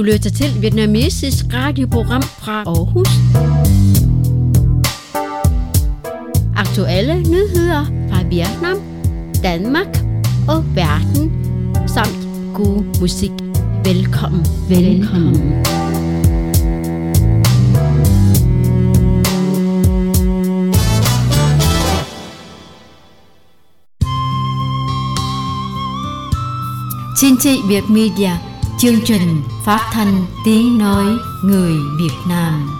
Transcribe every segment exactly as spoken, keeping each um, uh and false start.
Du lytter til vietnamesisk radioprogram fra Aarhus. Aktuelle nyheder fra Vietnam, Danmark og verden, samt god musik. Velkommen, velkommen. Xin chị Việt Media, chương trình phát thanh tiếng nói người Việt Nam.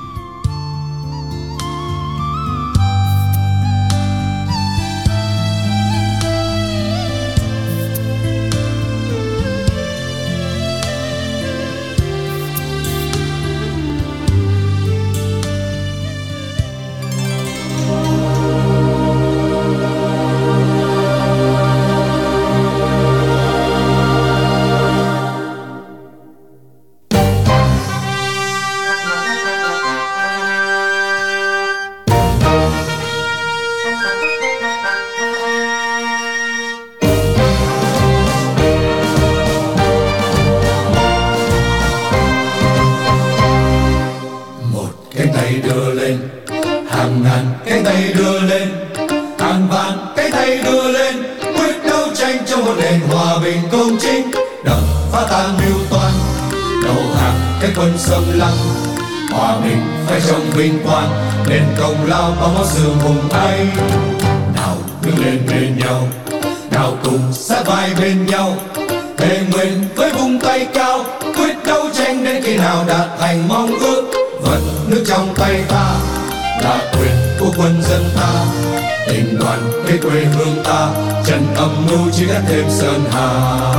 Vinh quang nên công lao bao máu xương hùng ấy. Nào đứng lên bên nhau, nào cùng sát vai bên nhau, thề nguyện với vung tay cao, quyết đấu tranh đến khi nào đạt thành mong ước. Vận nước trong tay ta là quyền của quân dân ta, tình đoàn kết quê hương ta, trận âm mưu chỉ gác thêm sơn hà.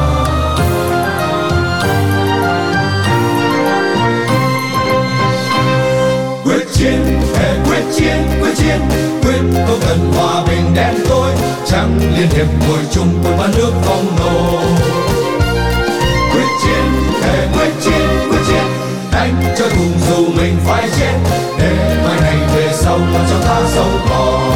Chiến, thề quyết chiến, quyết chiến, quyết không cần hòa bình đen tối, chẳng liên hiệp ngồi chung quân bán nước phong nô. Quyết chiến, thề quyết chiến, quyết chiến, đánh cho cùng dù mình phải chết, để mai này về sau còn cho ta sống còn.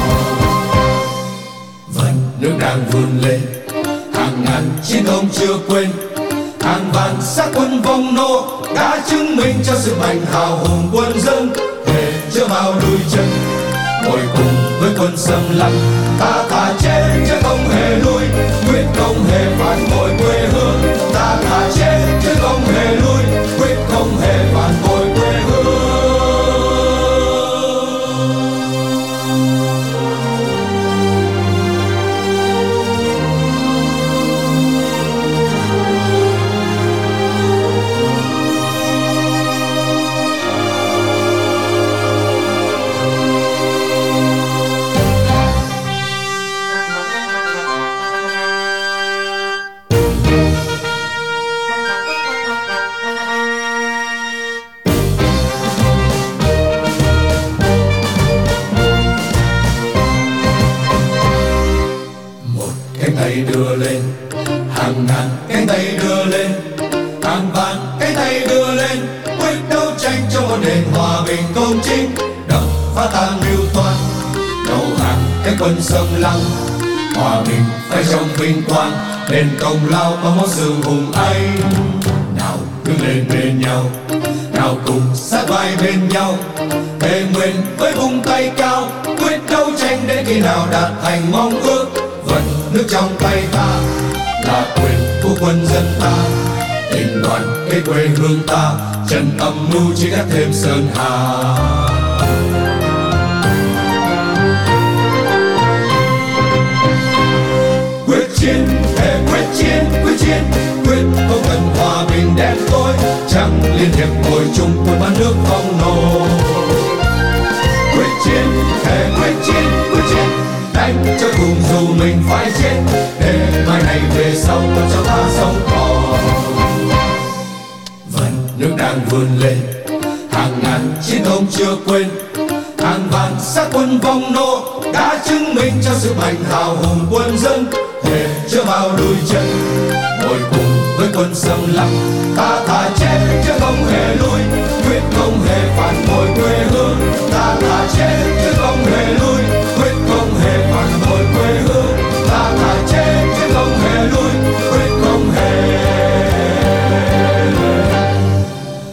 Vẫn nước đang vươn lên, hàng ngàn chiến công chưa quên, hàng vạn xác quân vong nô đã chứng minh cho sự mạnh hào hùng quân dân. Chưa bao đuôi chân ngồi cùng với quân xâm lăng, ta thà chết chứ không hề lui, quyết không hề phản bội quê hương. Ta thà chết chứ không hề lui, quyết không hề phản bội quê hương. Đưa lên hàng ngàn cánh tay, đưa lên hàng vạn cánh tay, đưa lên quyết đấu tranh cho một nền hòa bình công chính, đập phá tan mưu toan, đầu hàng cái quân xâm lăng. Hòa bình phải trong vinh quang đền công lao bao máu xương hùng ấy. Nào đứng lên bên nhau, nào cùng sát vai bên nhau, thề nguyện với vung tay cao, quyết đấu tranh đến khi nào đạt thành mong ước. Vận nước trong tay ta là quyền của quân dân ta, tình đoàn kết quê hương ta, trận âm mưu chỉ gác thêm sơn hà. Quyết chiến, thề quyết chiến, quyết chiến, quyết không cần hòa bình đen tối, chẳng liên hiệp ngồi chung quân bán nước phong nô. Quyết chiến, thề quyết chiến, quyết chiến, đánh cho cùng dù mình phải chết, để mai này về sau còn cho ta sống còn. Vẫn nước đang vươn lên, hàng ngàn chiến công chưa quên, hàng vạn xác quân vong nô đã chứng minh cho sự mạnh hào hùng quân dân. Thề chưa bao đuôi chân ngồi cùng với quân xâm lăng, ta thà chết chứ không hề lui, quyết không hề phản bội quê hương. Ta thà chết chứ không hề lui, quyết không hề phản bội quê hương. Ta thà chết chứ không hề lui, quyết không hề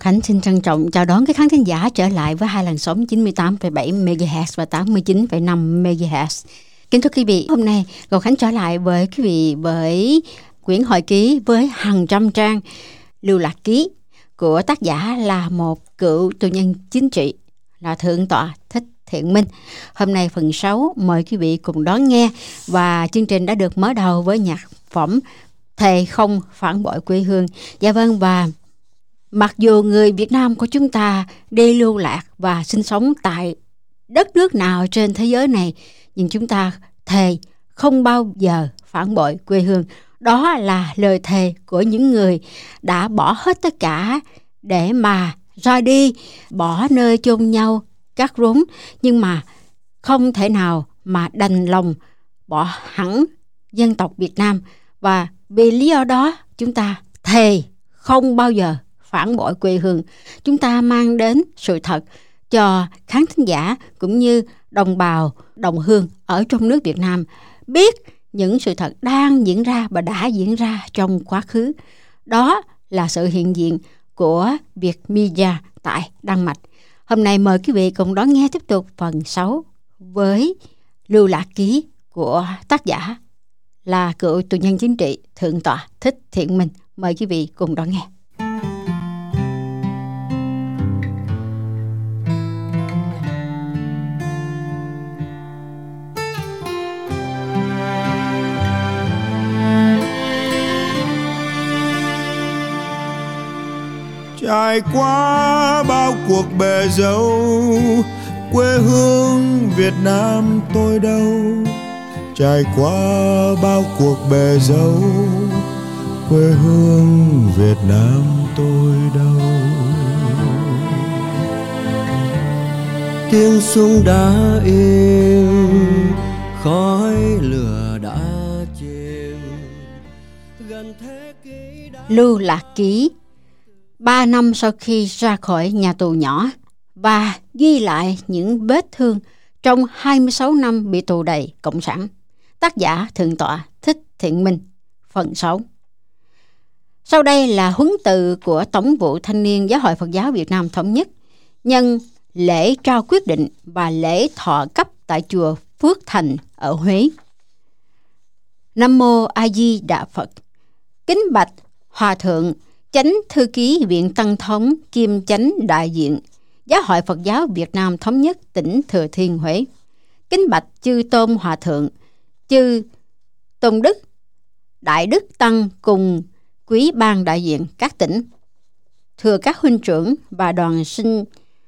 Khánh xin trân trọng chào đón các khán thính giả trở lại với hai làn sóng chín mươi tám phẩy bảy mê ga héc và tám mươi chín phẩy năm mê ga héc. Kính thưa quý vị, hôm nay Ngọc Khánh trở lại với quý vị với quyển hồi ký với hàng trăm trang lưu lạc ký của tác giả là một cựu tù nhân chính trị là Thượng tọa Thích Thiện Minh. Hôm nay phần sáu mời quý vị cùng đón nghe, và chương trình đã được mở đầu với nhạc phẩm Thề Không Phản Bội Quê Hương. Dạ vâng, và mặc dù người Việt Nam của chúng ta đi lưu lạc và sinh sống tại đất nước nào trên thế giới này, nhưng chúng ta thề không bao giờ phản bội quê hương. Đó là lời thề của những người đã bỏ hết tất cả để mà ra đi, bỏ nơi chôn nhau, cắt rốn, nhưng mà không thể nào mà đành lòng bỏ hẳn dân tộc Việt Nam. Và vì lý do đó chúng ta thề không bao giờ phản bội quê hương. Chúng ta mang đến sự thật cho khán thính giả cũng như đồng bào, đồng hương ở trong nước Việt Nam biết những sự thật đang diễn ra và đã diễn ra trong quá khứ. Đó là sự hiện diện của Việt Media tại Đan Mạch. Hôm nay mời quý vị cùng đón nghe tiếp tục phần sáu với lưu lạc ký của tác giả là cựu tù nhân chính trị Thượng tọa Thích Thiện Minh. Mời quý vị cùng đón nghe. Trải qua bao cuộc bề dâu, quê hương Việt Nam tôi đâu. Trải qua bao cuộc bề dâu, quê hương Việt Nam tôi đâu. Tiếng súng đã im, khói lửa đã chìm, gần thế kỷ đã... Lưu lạc ký ba năm sau khi ra khỏi nhà tù nhỏ và ghi lại những vết thương trong hai mươi sáu năm bị tù đầy cộng sản. Tác giả Thượng tọa Thích Thiện Minh, phần sáu. Sau đây là huấn từ của Tổng vụ Thanh niên Giáo hội Phật giáo Việt Nam Thống nhất nhân lễ trao quyết định và lễ thọ cấp tại chùa Phước Thành ở Huế. Nam mô A Di Đà Phật. Kính bạch Hòa thượng Chánh thư ký Viện Tăng thống kiêm Chánh đại diện Giáo hội Phật giáo Việt Nam Thống nhất tỉnh Thừa Thiên Huế. Kính bạch chư tôn hòa thượng, chư tôn đức, đại đức tăng cùng quý ban đại diện các tỉnh, thưa các huynh trưởng và đoàn sinh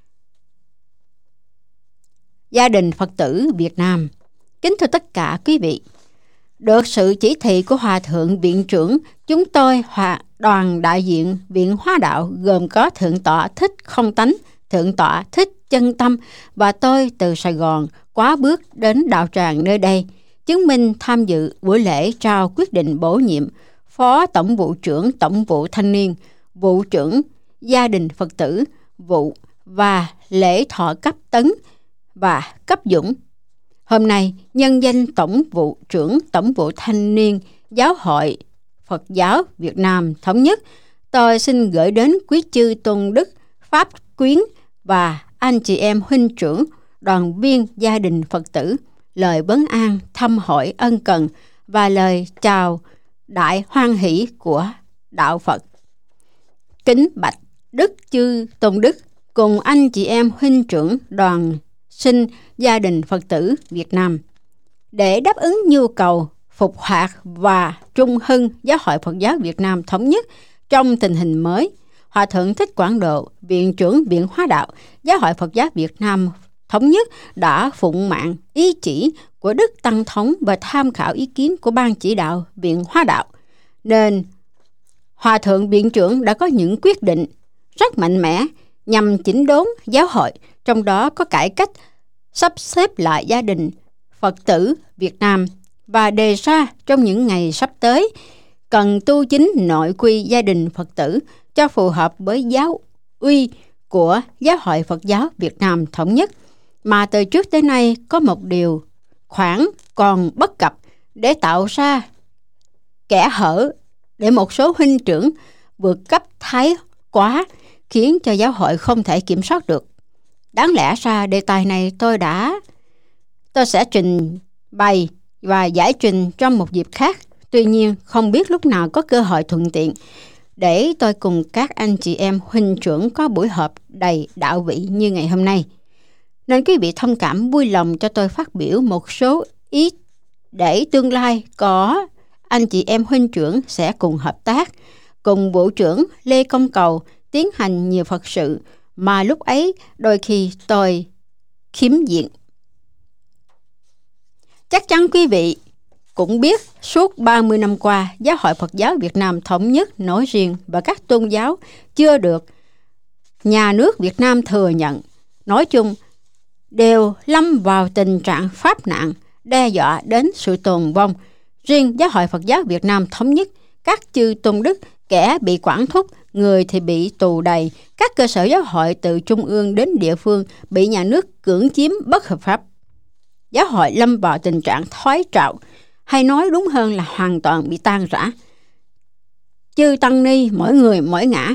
gia đình Phật tử Việt Nam. Kính thưa tất cả quý vị, được sự chỉ thị của Hòa thượng Viện trưởng, chúng tôi hòa đoàn đại diện Viện Hóa Đạo gồm có Thượng tọa Thích Không Tánh, Thượng tọa Thích Chân Tâm và tôi từ Sài Gòn quá bước đến đạo tràng nơi đây, chứng minh tham dự buổi lễ trao quyết định bổ nhiệm Phó Tổng vụ trưởng Tổng vụ Thanh niên, vụ trưởng gia đình Phật tử, vụ và lễ thọ cấp tấn và cấp dũng. Hôm nay, nhân danh Tổng vụ trưởng Tổng vụ Thanh niên Giáo hội Phật giáo Việt Nam Thống nhất, tôi xin gửi đến quý chư tôn đức, pháp quyến và anh chị em huynh trưởng, đoàn viên gia đình Phật tử lời vấn an, thăm hỏi ân cần và lời chào đại hoan hỷ của đạo Phật. Kính bạch đức chư tôn đức cùng anh chị em huynh trưởng đoàn sinh gia đình Phật tử Việt Nam, để đáp ứng nhu cầu phục hoạt và trung hưng Giáo hội Phật giáo Việt Nam Thống nhất trong tình hình mới, Hòa thượng Thích Quảng Độ, Viện trưởng Viện Hóa Đạo Giáo hội Phật giáo Việt Nam Thống nhất đã phụng mạng ý chỉ của Đức Tăng Thống và tham khảo ý kiến của Ban chỉ đạo Viện Hóa Đạo, nên Hòa thượng Viện trưởng đã có những quyết định rất mạnh mẽ nhằm chỉnh đốn giáo hội, trong đó có cải cách sắp xếp lại gia đình Phật tử Việt Nam và đề ra trong những ngày sắp tới cần tu chính nội quy gia đình Phật tử cho phù hợp với giáo uy của Giáo hội Phật giáo Việt Nam Thống nhất, mà từ trước tới nay có một điều khoản còn bất cập để tạo ra kẽ hở để một số huynh trưởng vượt cấp thái quá, khiến cho giáo hội không thể kiểm soát được. Đáng lẽ ra đề tài này tôi đã tôi sẽ trình bày và giải trình trong một dịp khác. Tuy nhiên, không biết lúc nào có cơ hội thuận tiện để tôi cùng các anh chị em huynh trưởng có buổi họp đầy đạo vị như ngày hôm nay. Nên quý vị thông cảm vui lòng cho tôi phát biểu một số ý để tương lai có anh chị em huynh trưởng sẽ cùng hợp tác, cùng Bộ trưởng Lê Công Cầu tiến hành nhiều Phật sự mà lúc ấy đôi khi tôi khiếm diện. Chắc chắn quý vị cũng biết suốt ba mươi năm qua, Giáo hội Phật giáo Việt Nam Thống nhất nói riêng và các tôn giáo chưa được nhà nước Việt Nam thừa nhận nói chung đều lâm vào tình trạng pháp nạn, đe dọa đến sự tồn vong. Riêng Giáo hội Phật giáo Việt Nam Thống nhất, các chư tôn đức, kẻ bị quản thúc, người thì bị tù đầy, các cơ sở giáo hội từ trung ương đến địa phương bị nhà nước cưỡng chiếm bất hợp pháp. Giáo hội lâm vào tình trạng thoái trào, hay nói đúng hơn là hoàn toàn bị tan rã. Chư tăng ni mỗi người mỗi ngã,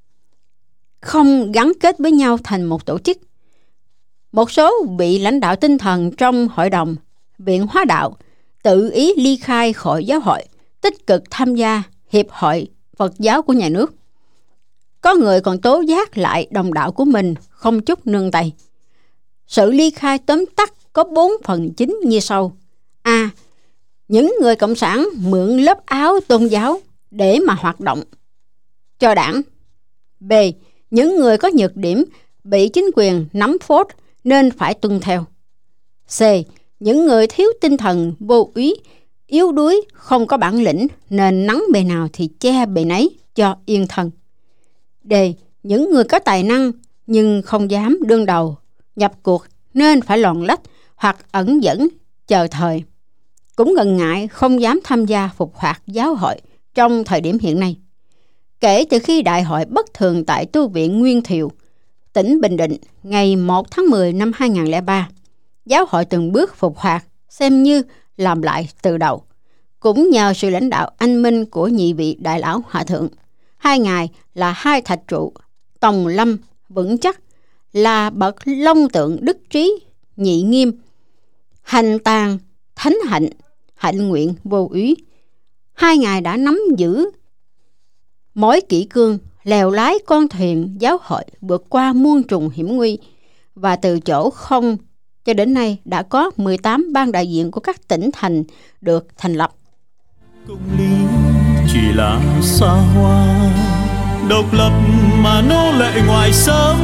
không gắn kết với nhau thành một tổ chức. Một số vị lãnh đạo tinh thần trong hội đồng Viện Hóa Đạo tự ý ly khai khỏi giáo hội, tích cực tham gia Hiệp hội Phật giáo của nhà nước. Có người còn tố giác lại đồng đạo của mình không chút nương tay. Sự ly khai tóm tắt có bốn phần chính như sau. A. Những người cộng sản mượn lớp áo tôn giáo để mà hoạt động cho đảng. B. Những người có nhược điểm bị chính quyền nắm phốt nên phải tuân theo. C. Những người thiếu tinh thần vô úy, yếu đuối, không có bản lĩnh nên nắng bề nào thì che bề nấy cho yên thân. D. Những người có tài năng nhưng không dám đương đầu nhập cuộc nên phải lòn lách hoặc ẩn dẫn chờ thời. Cũng ngần ngại không dám tham gia phục hoạt giáo hội trong thời điểm hiện nay. Kể từ khi đại hội bất thường tại tu viện Nguyên Thiệu, tỉnh Bình Định ngày một tháng mười năm hai nghìn không trăm lẻ ba, giáo hội từng bước phục hoạt xem như làm lại từ đầu. Cũng nhờ sự lãnh đạo anh minh của nhị vị đại lão hòa thượng, hai ngài là hai thạch trụ tòng lâm vững chắc, là bậc long tượng đức trí nhị nghiêm, hành tàn thánh hạnh, hạnh nguyện vô úy. Hai ngài đã nắm giữ mối kỷ cương, lèo lái con thuyền giáo hội vượt qua muôn trùng hiểm nguy, và từ chỗ không cho đến nay đã có mười tám ban đại diện của các tỉnh thành được thành lập. Công lý chỉ là xa hoa, độc lập mà nô lệ ngoài xâm,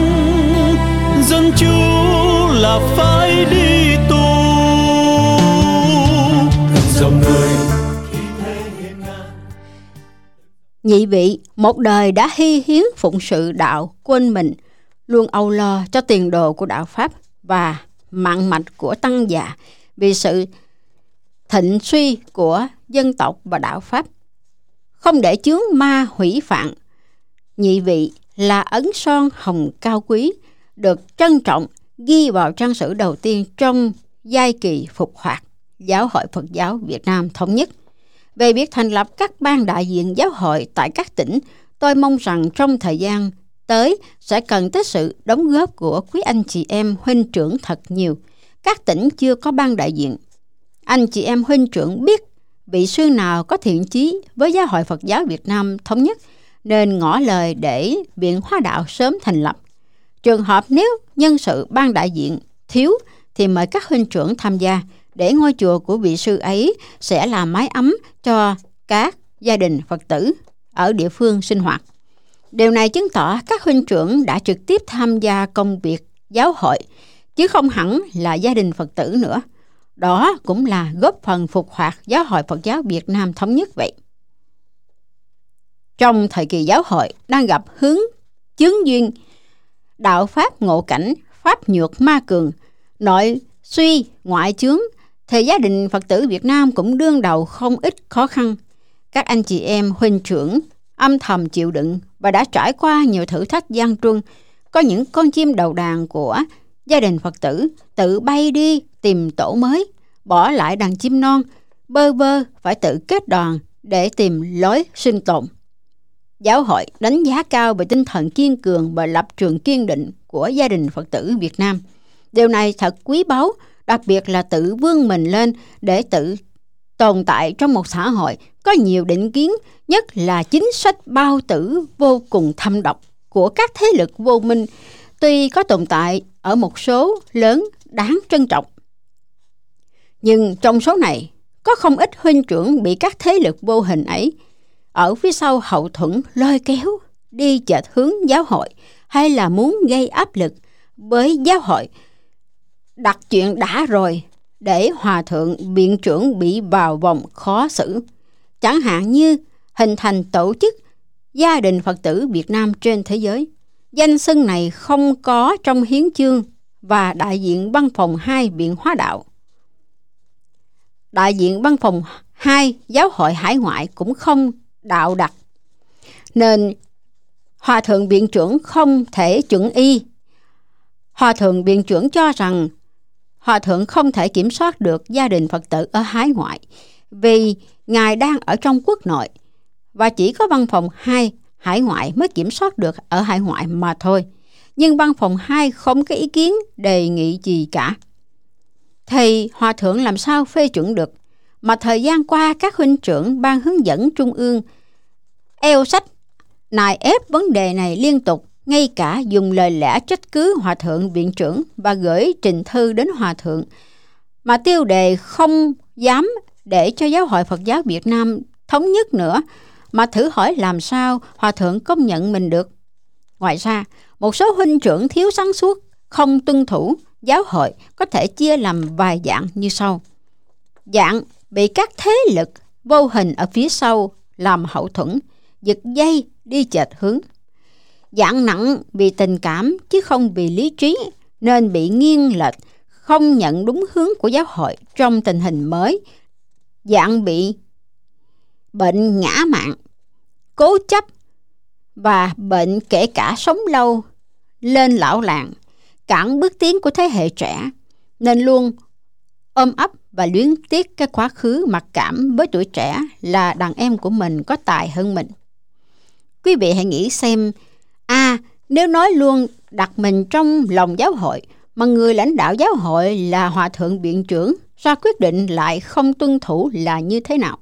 dân chủ là phải đi tù. Dòng người nhị vị một đời đã hy hiến phụng sự đạo, quên mình, luôn âu lo cho tiền đồ của đạo Pháp và mạng mạch của tăng già vì sự thịnh suy của dân tộc và đạo Pháp. Không để chướng ma hủy phạn, nhị vị là ấn son hồng cao quý, được trân trọng ghi vào trang sử đầu tiên trong giai kỳ phục hoạt Giáo hội Phật giáo Việt Nam Thống nhất. Về việc thành lập các ban đại diện giáo hội tại các tỉnh, tôi mong rằng trong thời gian tới sẽ cần tới sự đóng góp của quý anh chị em huynh trưởng thật nhiều. Các tỉnh chưa có ban đại diện. Anh chị em huynh trưởng biết vị sư nào có thiện chí với Giáo hội Phật giáo Việt Nam Thống nhất nên ngỏ lời để Viện Hóa Đạo sớm thành lập. Trường hợp nếu nhân sự ban đại diện thiếu thì mời các huynh trưởng tham gia, để ngôi chùa của vị sư ấy sẽ là mái ấm cho các gia đình Phật tử ở địa phương sinh hoạt. Điều này chứng tỏ các huynh trưởng đã trực tiếp tham gia công việc giáo hội, chứ không hẳn là gia đình Phật tử nữa. Đó cũng là góp phần phục hoạt Giáo hội Phật giáo Việt Nam Thống nhất vậy. Trong thời kỳ giáo hội đang gặp hướng chướng duyên, đạo Pháp ngộ cảnh, Pháp nhược ma cường, nội suy ngoại chướng, thì gia đình Phật tử Việt Nam cũng đương đầu không ít khó khăn. Các anh chị em huynh trưởng âm thầm chịu đựng và đã trải qua nhiều thử thách gian truân. Có những con chim đầu đàn của gia đình Phật tử tự bay đi tìm tổ mới, bỏ lại đàn chim non bơ vơ phải tự kết đoàn để tìm lối sinh tồn. Giáo hội đánh giá cao về tinh thần kiên cường và lập trường kiên định của gia đình Phật tử Việt Nam. Điều này thật quý báu, đặc biệt là tự vươn mình lên để tự tồn tại trong một xã hội có nhiều định kiến, nhất là chính sách bao tử vô cùng thâm độc của các thế lực vô minh, tuy có tồn tại ở một số lớn đáng trân trọng. Nhưng trong số này, có không ít huynh trưởng bị các thế lực vô hình ấy ở phía sau hậu thuẫn lôi kéo đi chệch hướng giáo hội, hay là muốn gây áp lực với giáo hội, đặt chuyện đã rồi để hòa thượng viện trưởng bị vào vòng khó xử. Chẳng hạn như hình thành tổ chức gia đình Phật tử Việt Nam trên thế giới. Danh xưng này không có trong hiến chương và đại diện văn phòng hai Viện Hóa Đạo. Đại diện văn phòng hai giáo hội hải ngoại cũng không đạo đặt, nên Hòa thượng viện trưởng không thể chuẩn y. Hòa thượng viện trưởng cho rằng Hòa thượng không thể kiểm soát được gia đình Phật tử ở hải ngoại vì Ngài đang ở trong quốc nội, và chỉ có văn phòng hai hải ngoại mới kiểm soát được ở hải ngoại mà thôi. Nhưng văn phòng hai không có ý kiến đề nghị gì cả, thì Hòa thượng làm sao phê chuẩn được? Mà thời gian qua các huynh trưởng ban hướng dẫn trung ương eo sách nài ép vấn đề này liên tục, ngay cả dùng lời lẽ trách cứ Hòa thượng viện trưởng và gửi trình thư đến Hòa thượng, mà tiêu đề không dám để cho Giáo hội Phật giáo Việt Nam thống nhất nữa, mà thử hỏi làm sao Hòa thượng công nhận mình được. Ngoài ra, một số huynh trưởng thiếu sáng suốt, không tuân thủ giáo hội có thể chia làm vài dạng như sau. Dạng bị các thế lực vô hình ở phía sau làm hậu thuẫn, giật dây đi chệch hướng. Dạng nặng vì tình cảm chứ không vì lý trí, nên bị nghiêng lệch, không nhận đúng hướng của giáo hội trong tình hình mới. Dạng bị bệnh ngã mạn, cố chấp và bệnh kể cả sống lâu lên lão làng, cản bước tiến của thế hệ trẻ, nên luôn ôm ấp và luyến tiếc cái quá khứ mặc cảm với tuổi trẻ là đàn em của mình có tài hơn mình. Quý vị hãy nghĩ xem, a à, nếu nói luôn đặt mình trong lòng giáo hội, mà người lãnh đạo giáo hội là Hòa thượng viện trưởng ra quyết định lại không tuân thủ là như thế nào?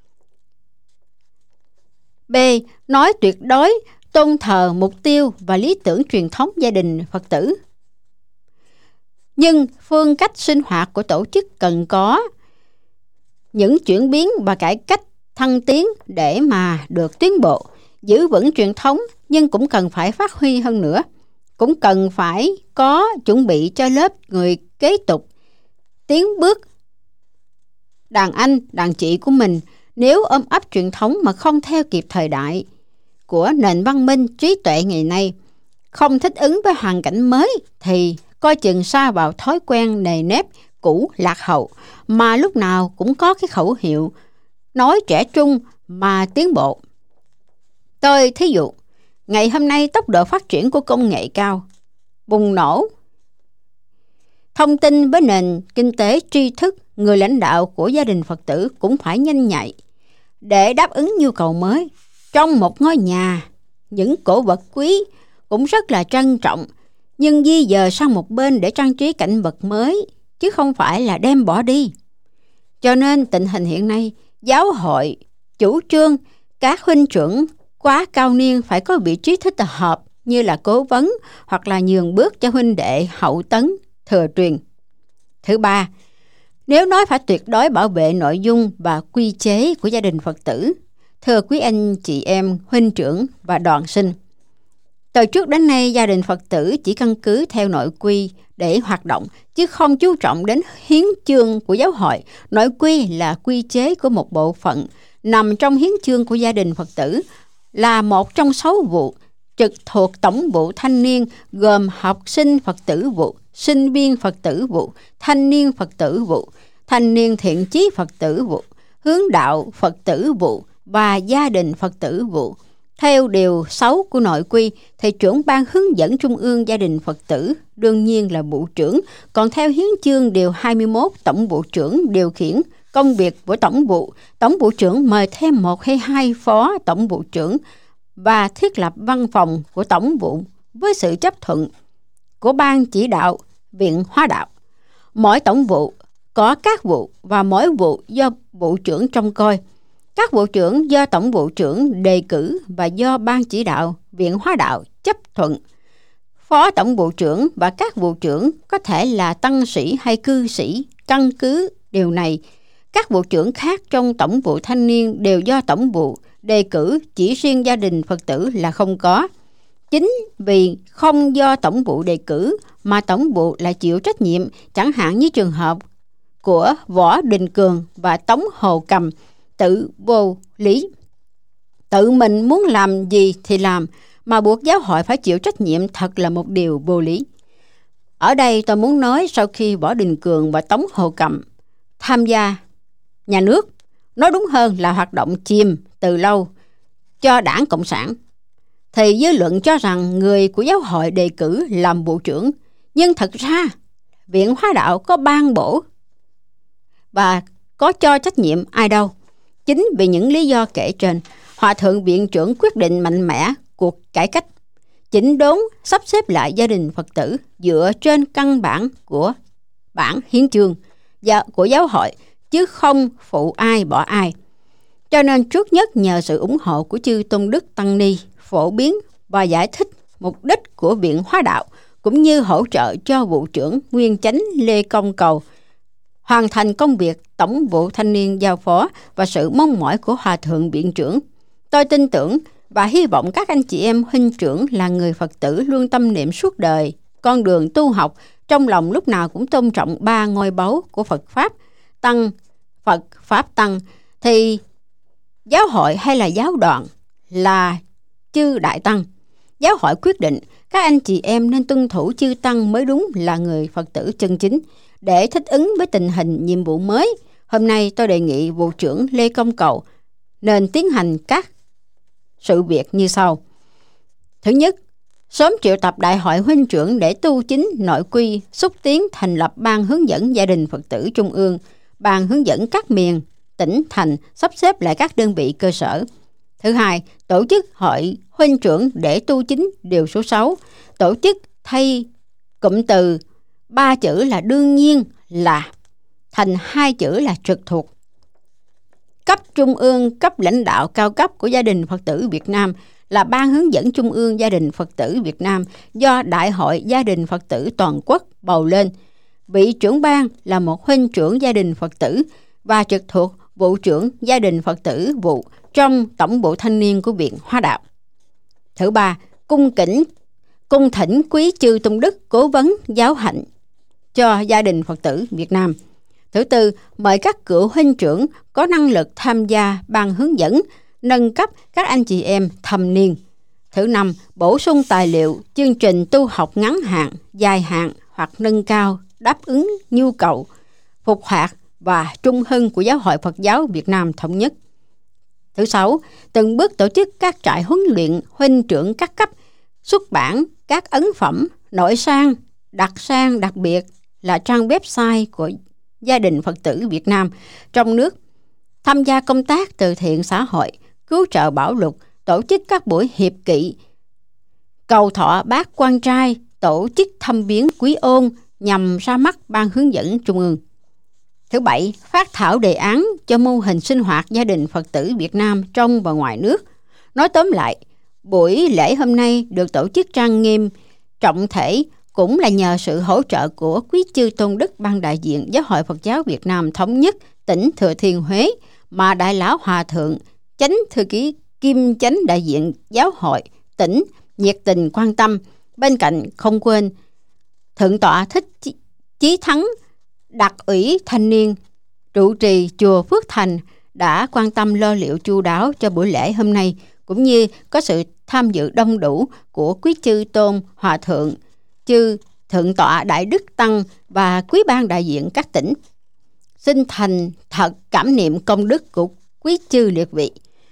B. Nói tuyệt đối tôn thờ mục tiêu và lý tưởng truyền thống gia đình Phật tử, nhưng phương cách sinh hoạt của tổ chức cần có những chuyển biến và cải cách thăng tiến để mà được tiến bộ. Giữ vững truyền thống nhưng cũng cần phải phát huy hơn nữa. Cũng cần phải có chuẩn bị cho lớp người kế tục tiến bước đàn anh, đàn chị của mình. Nếu ôm ấp truyền thống mà không theo kịp thời đại của nền văn minh trí tuệ ngày nay, không thích ứng với hoàn cảnh mới, thì coi chừng sa vào thói quen nề nếp cũ lạc hậu, mà lúc nào cũng có cái khẩu hiệu nói trẻ trung mà tiến bộ. Tôi thí dụ, ngày hôm nay tốc độ phát triển của công nghệ cao, bùng nổ thông tin với nền kinh tế tri thức, người lãnh đạo của gia đình Phật tử cũng phải nhanh nhạy để đáp ứng nhu cầu mới. Trong một ngôi nhà, những cổ vật quý cũng rất là trân trọng, nhưng di dời sang một bên để trang trí cảnh vật mới, chứ không phải là đem bỏ đi. Cho nên tình hình hiện nay, giáo hội chủ trương các huynh trưởng quá cao niên phải có vị trí thích hợp như là cố vấn hoặc là nhường bước cho huynh đệ hậu tấn thừa truyền. Thứ ba, nếu nói phải tuyệt đối bảo vệ nội dung và quy chế của gia đình Phật tử, thưa quý anh chị em huynh trưởng và đoàn sinh, từ trước đến nay gia đình Phật tử chỉ căn cứ theo nội quy để hoạt động, chứ không chú trọng đến hiến chương của giáo hội. Nội quy là quy chế của một bộ phận nằm trong hiến chương của gia đình Phật tử, là một trong sáu vụ trực thuộc Tổng vụ Thanh niên, gồm học sinh Phật tử vụ, sinh viên Phật tử vụ, thanh niên Phật tử vụ, thanh niên thiện chí Phật tử vụ, hướng đạo Phật tử vụ và gia đình Phật tử vụ. Theo điều sáu của nội quy, thì trưởng ban hướng dẫn trung ương gia đình Phật tử đương nhiên là vụ trưởng, còn theo hiến chương điều hai mươi mốt, tổng vụ trưởng điều khiển công việc của tổng vụ. Tổng vụ trưởng mời thêm một hay hai phó tổng vụ trưởng và thiết lập văn phòng của tổng vụ với sự chấp thuận của ban chỉ đạo Viện Hóa đạo. Mỗi tổng vụ có các vụ và mỗi vụ do vụ trưởng trông coi. Các vụ trưởng do tổng vụ trưởng đề cử và do ban chỉ đạo Viện Hóa đạo chấp thuận. Phó tổng vụ trưởng và các vụ trưởng có thể là tăng sĩ hay cư sĩ. Căn cứ điều này, các vụ trưởng khác trong tổng vụ thanh niên đều do tổng vụ đề cử, chỉ riêng gia đình Phật tử là không có. Chính vì không do tổng vụ đề cử mà tổng vụ lại chịu trách nhiệm, chẳng hạn như trường hợp của Võ Đình Cường và Tống Hồ Cầm, tự vô lý. Tự mình muốn làm gì thì làm, mà buộc giáo hội phải chịu trách nhiệm thật là một điều vô lý. Ở đây tôi muốn nói sau khi Võ Đình Cường và Tống Hồ Cầm tham gia nhà nước, nói đúng hơn là hoạt động chìm từ lâu cho Đảng Cộng sản, thì dư luận cho rằng người của giáo hội đề cử làm vụ trưởng, nhưng thật ra Viện Hóa đạo có ban bổ và có cho trách nhiệm ai đâu. Chính vì những lý do kể trên, Hòa thượng Viện trưởng quyết định mạnh mẽ cuộc cải cách, chỉnh đốn, sắp xếp lại gia đình Phật tử dựa trên căn bản của bản hiến chương của giáo hội, chứ không phụ ai bỏ ai. Cho nên trước nhất nhờ sự ủng hộ của chư Tôn Đức Tăng Ni phổ biến và giải thích mục đích của Viện Hóa đạo, cũng như hỗ trợ cho vụ trưởng Nguyên Chánh Lê Công Cầu hoàn thành công việc tổng vụ thanh niên giao phó và sự mong mỏi của Hòa thượng Viện trưởng. Tôi tin tưởng và hy vọng các anh chị em huynh trưởng là người Phật tử luôn tâm niệm suốt đời con đường tu học, trong lòng lúc nào cũng tôn trọng ba ngôi báu của Phật Pháp, Tăng, Phật, Pháp, Tăng, thì giáo hội hay là giáo đoàn là chư Đại Tăng. Giáo hội quyết định các anh chị em nên tuân thủ chư Tăng mới đúng là người Phật tử chân chính. Để thích ứng với tình hình nhiệm vụ mới, hôm nay tôi đề nghị vụ trưởng Lê Công Cầu nên tiến hành các sự việc như sau. Thứ nhất, sớm triệu tập đại hội huynh trưởng để tu chính nội quy, xúc tiến thành lập ban hướng dẫn gia đình Phật tử Trung ương, ban hướng dẫn các miền, tỉnh, thành, sắp xếp lại các đơn vị cơ sở. Thứ hai, tổ chức hội huynh trưởng để tu chính điều số sáu, tổ chức thay cụm từ ba chữ là đương nhiên là thành hai chữ là trực thuộc. Cấp trung ương, cấp lãnh đạo cao cấp của gia đình Phật tử Việt Nam là Ban hướng dẫn Trung ương Gia đình Phật tử Việt Nam do Đại hội Gia đình Phật tử Toàn quốc bầu lên. Vị trưởng ban là một huynh trưởng gia đình Phật tử và trực thuộc vụ trưởng gia đình Phật tử vụ trong tổng vụ thanh niên của Viện Hóa đạo. Thứ ba, cung kính cung thỉnh quý chư Tôn Đức cố vấn giáo hạnh cho gia đình Phật tử Việt Nam. Thứ tư, mời các cựu huynh trưởng có năng lực tham gia ban hướng dẫn, nâng cấp các anh chị em thâm niên. Thứ năm, bổ sung tài liệu, chương trình tu học ngắn hạn, dài hạn hoặc nâng cao, đáp ứng nhu cầu, phục hoạt và trung hưng của Giáo hội Phật giáo Việt Nam thống nhất. Thứ sáu, từng bước tổ chức các trại huấn luyện huynh trưởng các cấp, xuất bản các ấn phẩm, nội sang, đặc sang đặc biệt là trang website của gia đình Phật tử Việt Nam trong nước, tham gia công tác từ thiện xã hội, cứu trợ bão lụt, tổ chức các buổi hiệp kỵ, cầu thọ bác quan trai, tổ chức thăm viếng quý ôn nhằm ra mắt ban hướng dẫn trung ương. Thứ bảy, phát thảo đề án cho mô hình sinh hoạt gia đình Phật tử Việt Nam trong và ngoài nước. Nói tóm lại, buổi lễ hôm nay được tổ chức trang nghiêm, trọng thể cũng là nhờ sự hỗ trợ của quý chư Tôn Đức Ban đại diện Giáo hội Phật giáo Việt Nam thống nhất tỉnh Thừa Thiên Huế mà Đại lão Hòa thượng Chánh thư ký kiêm Chánh đại diện Giáo hội tỉnh nhiệt tình quan tâm. Bên cạnh không quên Thượng tọa Thích Chí Thắng, Đặc ủy thanh niên trụ trì chùa Phước Thành đã quan tâm lo liệu chu đáo cho buổi lễ hôm nay, cũng như có sự tham dự đông đủ của quý chư tôn hòa thượng, chư thượng tọa Đại Đức Tăng và quý ban đại diện các tỉnh. Xin thành thật cảm niệm công đức của quý chư liệt vị.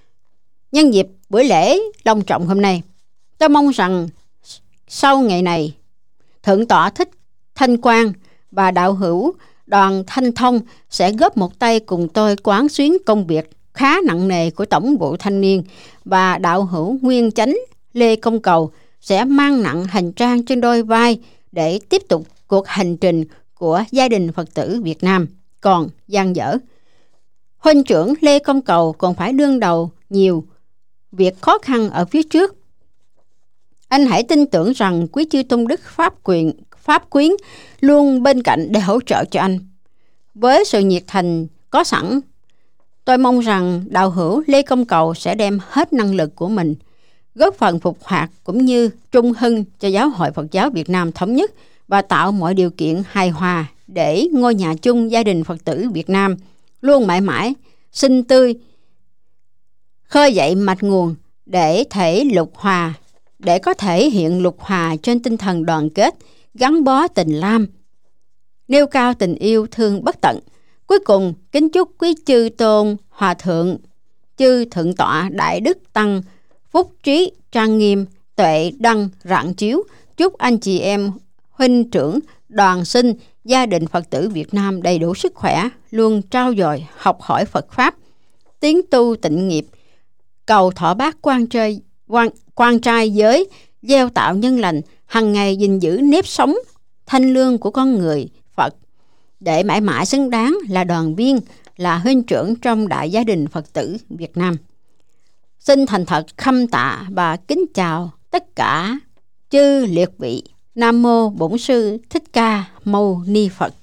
Nhân dịp buổi lễ long trọng hôm nay, tôi mong rằng sau ngày này, Thượng tọa Thích Thanh Quang và đạo hữu Đoàn Thanh Thông sẽ góp một tay cùng tôi quán xuyến công việc khá nặng nề của Tổng vụ Thanh niên và đạo hữu nguyên chánh Lê Công Cầu sẽ mang nặng hành trang trên đôi vai để tiếp tục cuộc hành trình của gia đình Phật tử Việt Nam còn dang dở. Huynh trưởng Lê Công Cầu còn phải đương đầu nhiều việc khó khăn ở phía trước. Anh hãy tin tưởng rằng quý chư tôn đức Pháp quyền Pháp quyến luôn bên cạnh để hỗ trợ cho anh. Với sự nhiệt thành có sẵn, tôi mong rằng đạo hữu Lê Công Cầu sẽ đem hết năng lực của mình, góp phần phục hoạt cũng như trung hưng cho Giáo hội Phật giáo Việt Nam thống nhất và tạo mọi điều kiện hài hòa để ngôi nhà chung gia đình Phật tử Việt Nam luôn mãi mãi xinh tươi, khơi dậy mạch nguồn để thể lục hòa, để có thể hiện lục hòa trên tinh thần đoàn kết, gắn bó tình lam, nêu cao tình yêu thương bất tận. Cuối cùng, kính chúc quý chư tôn hòa thượng, chư thượng tọa đại đức tăng phúc trí trang nghiêm, tuệ đăng rạng chiếu. Chúc anh chị em huynh trưởng đoàn sinh gia đình Phật tử Việt Nam đầy đủ sức khỏe, luôn trau dồi học hỏi Phật pháp, tiến tu tịnh nghiệp, cầu thọ bát quan trai quan, quan trai giới, gieo tạo nhân lành, hằng ngày gìn giữ nếp sống thanh lương của con người Phật, để mãi mãi xứng đáng là đoàn viên, là huynh trưởng trong đại gia đình Phật tử Việt Nam. Xin thành thật khâm tạ và kính chào tất cả chư liệt vị. Nam mô Bổn Sư Thích Ca Mâu Ni Phật.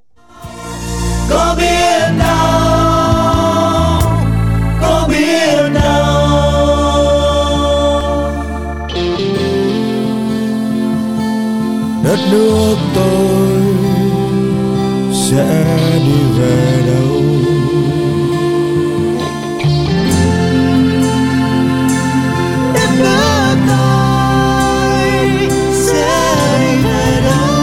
Có biết đâu, có biết đâu, đất nước tôi sẽ đi về đâu? Đất nước tôi sẽ đi về đâu?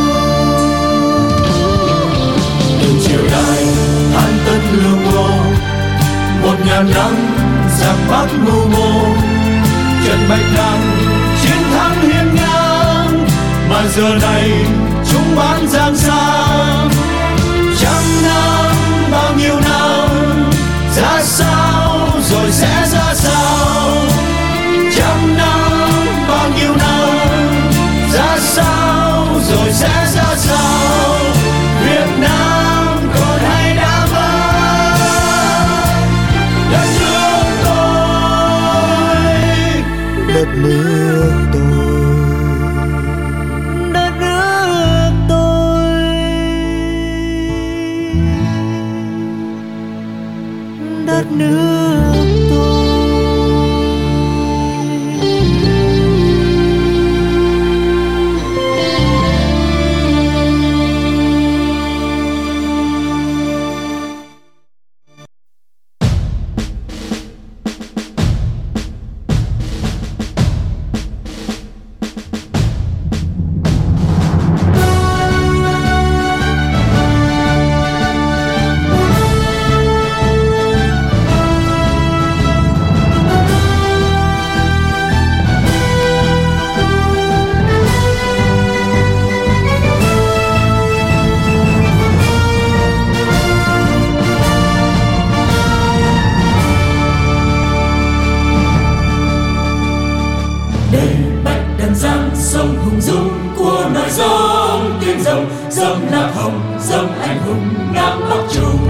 Từng chiều đại than tất lương ngô, một ngàn năm giặc Bắc mưu mô, trận bạch đằng chiến thắng hiên ngang, mà giờ này chúng bán giang sang. Trăm năm bao nhiêu năm ra sao rồi sẽ ra sao? Trăm năm bao nhiêu năm ra sao rồi sẽ ra sao? Việt Nam còn hay đã mất? Đất nước tôi, Đất nước tôi, đất nước tôi, đất nước tôi. Sông hùng dũng của nòi giống tiếng rồng, dòng lạc hồng, dòng anh hùng Nam Bắc Trung.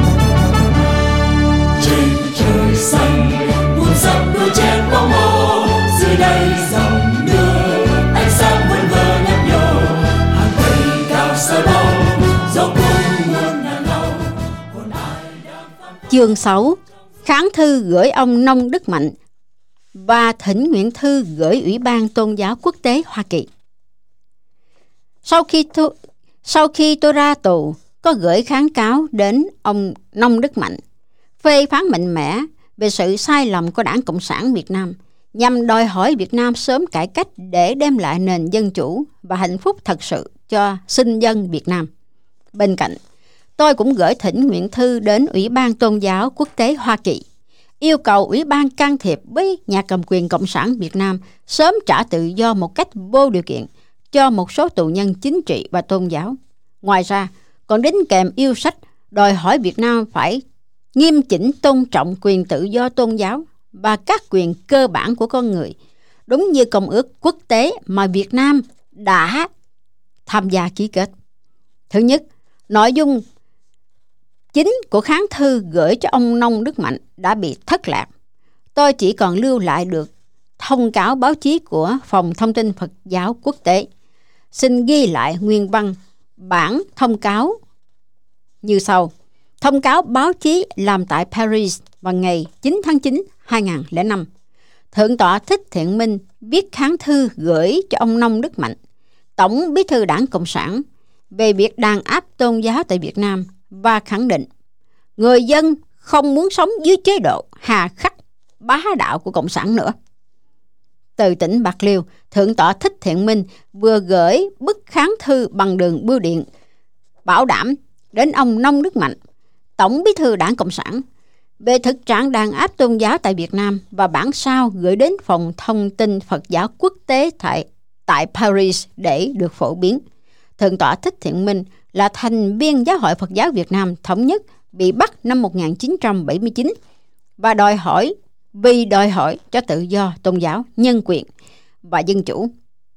Trên trời xanh muôn sắc đua chen bóng màu, dưới đây dòng đưa ánh sáng vươn vơ nhấp nhô. Hàng cây cao soi bóng, dọc cùng muôn ngàn lâu, hồn ai đang phán. Chương sáu. Kháng thư gửi ông Nông Đức Mạnh và thỉnh nguyện thư gửi Ủy ban Tôn giáo Quốc tế Hoa Kỳ. Sau khi, thu, sau khi tôi ra tù, có gửi kháng cáo đến ông Nông Đức Mạnh, phê phán mạnh mẽ về sự sai lầm của Đảng Cộng sản Việt Nam, nhằm đòi hỏi Việt Nam sớm cải cách để đem lại nền dân chủ và hạnh phúc thật sự cho sinh dân Việt Nam. Bên cạnh, tôi cũng gửi thỉnh nguyện thư đến Ủy ban Tôn giáo Quốc tế Hoa Kỳ, yêu cầu Ủy ban can thiệp với nhà cầm quyền Cộng sản Việt Nam sớm trả tự do một cách vô điều kiện cho một số tù nhân chính trị và tôn giáo. Ngoài ra, còn đính kèm yêu sách đòi hỏi Việt Nam phải nghiêm chỉnh tôn trọng quyền tự do tôn giáo và các quyền cơ bản của con người, đúng như Công ước quốc tế mà Việt Nam đã tham gia ký kết. Thứ nhất, nội dung chính của kháng thư gửi cho ông Nông Đức Mạnh đã bị thất lạc. Tôi chỉ còn lưu lại được thông cáo báo chí của Phòng Thông tin Phật giáo Quốc tế. Xin ghi lại nguyên văn bản thông cáo như sau. Thông cáo báo chí làm tại Paris vào ngày chín tháng chín năm hai nghìn lẻ năm. Thượng tọa Thích Thiện Minh viết kháng thư gửi cho ông Nông Đức Mạnh, Tổng Bí thư Đảng Cộng sản, về việc đàn áp tôn giáo tại Việt Nam và khẳng định người dân không muốn sống dưới chế độ hà khắc bá đạo của Cộng sản nữa. Từ tỉnh Bạc Liêu, Thượng tọa Thích Thiện Minh vừa gửi bức kháng thư bằng đường bưu điện bảo đảm đến ông Nông Đức Mạnh, Tổng Bí thư Đảng Cộng sản, về thực trạng đàn áp tôn giáo tại Việt Nam, và bản sao gửi đến Phòng Thông tin Phật giáo Quốc tế tại, tại Paris để được phổ biến. Thượng tọa Thích Thiện Minh là thành viên Giáo hội Phật giáo Việt Nam Thống nhất, bị bắt năm một nghìn chín trăm bảy mươi chín và đòi hỏi vì đòi hỏi cho tự do tôn giáo, nhân quyền và dân chủ.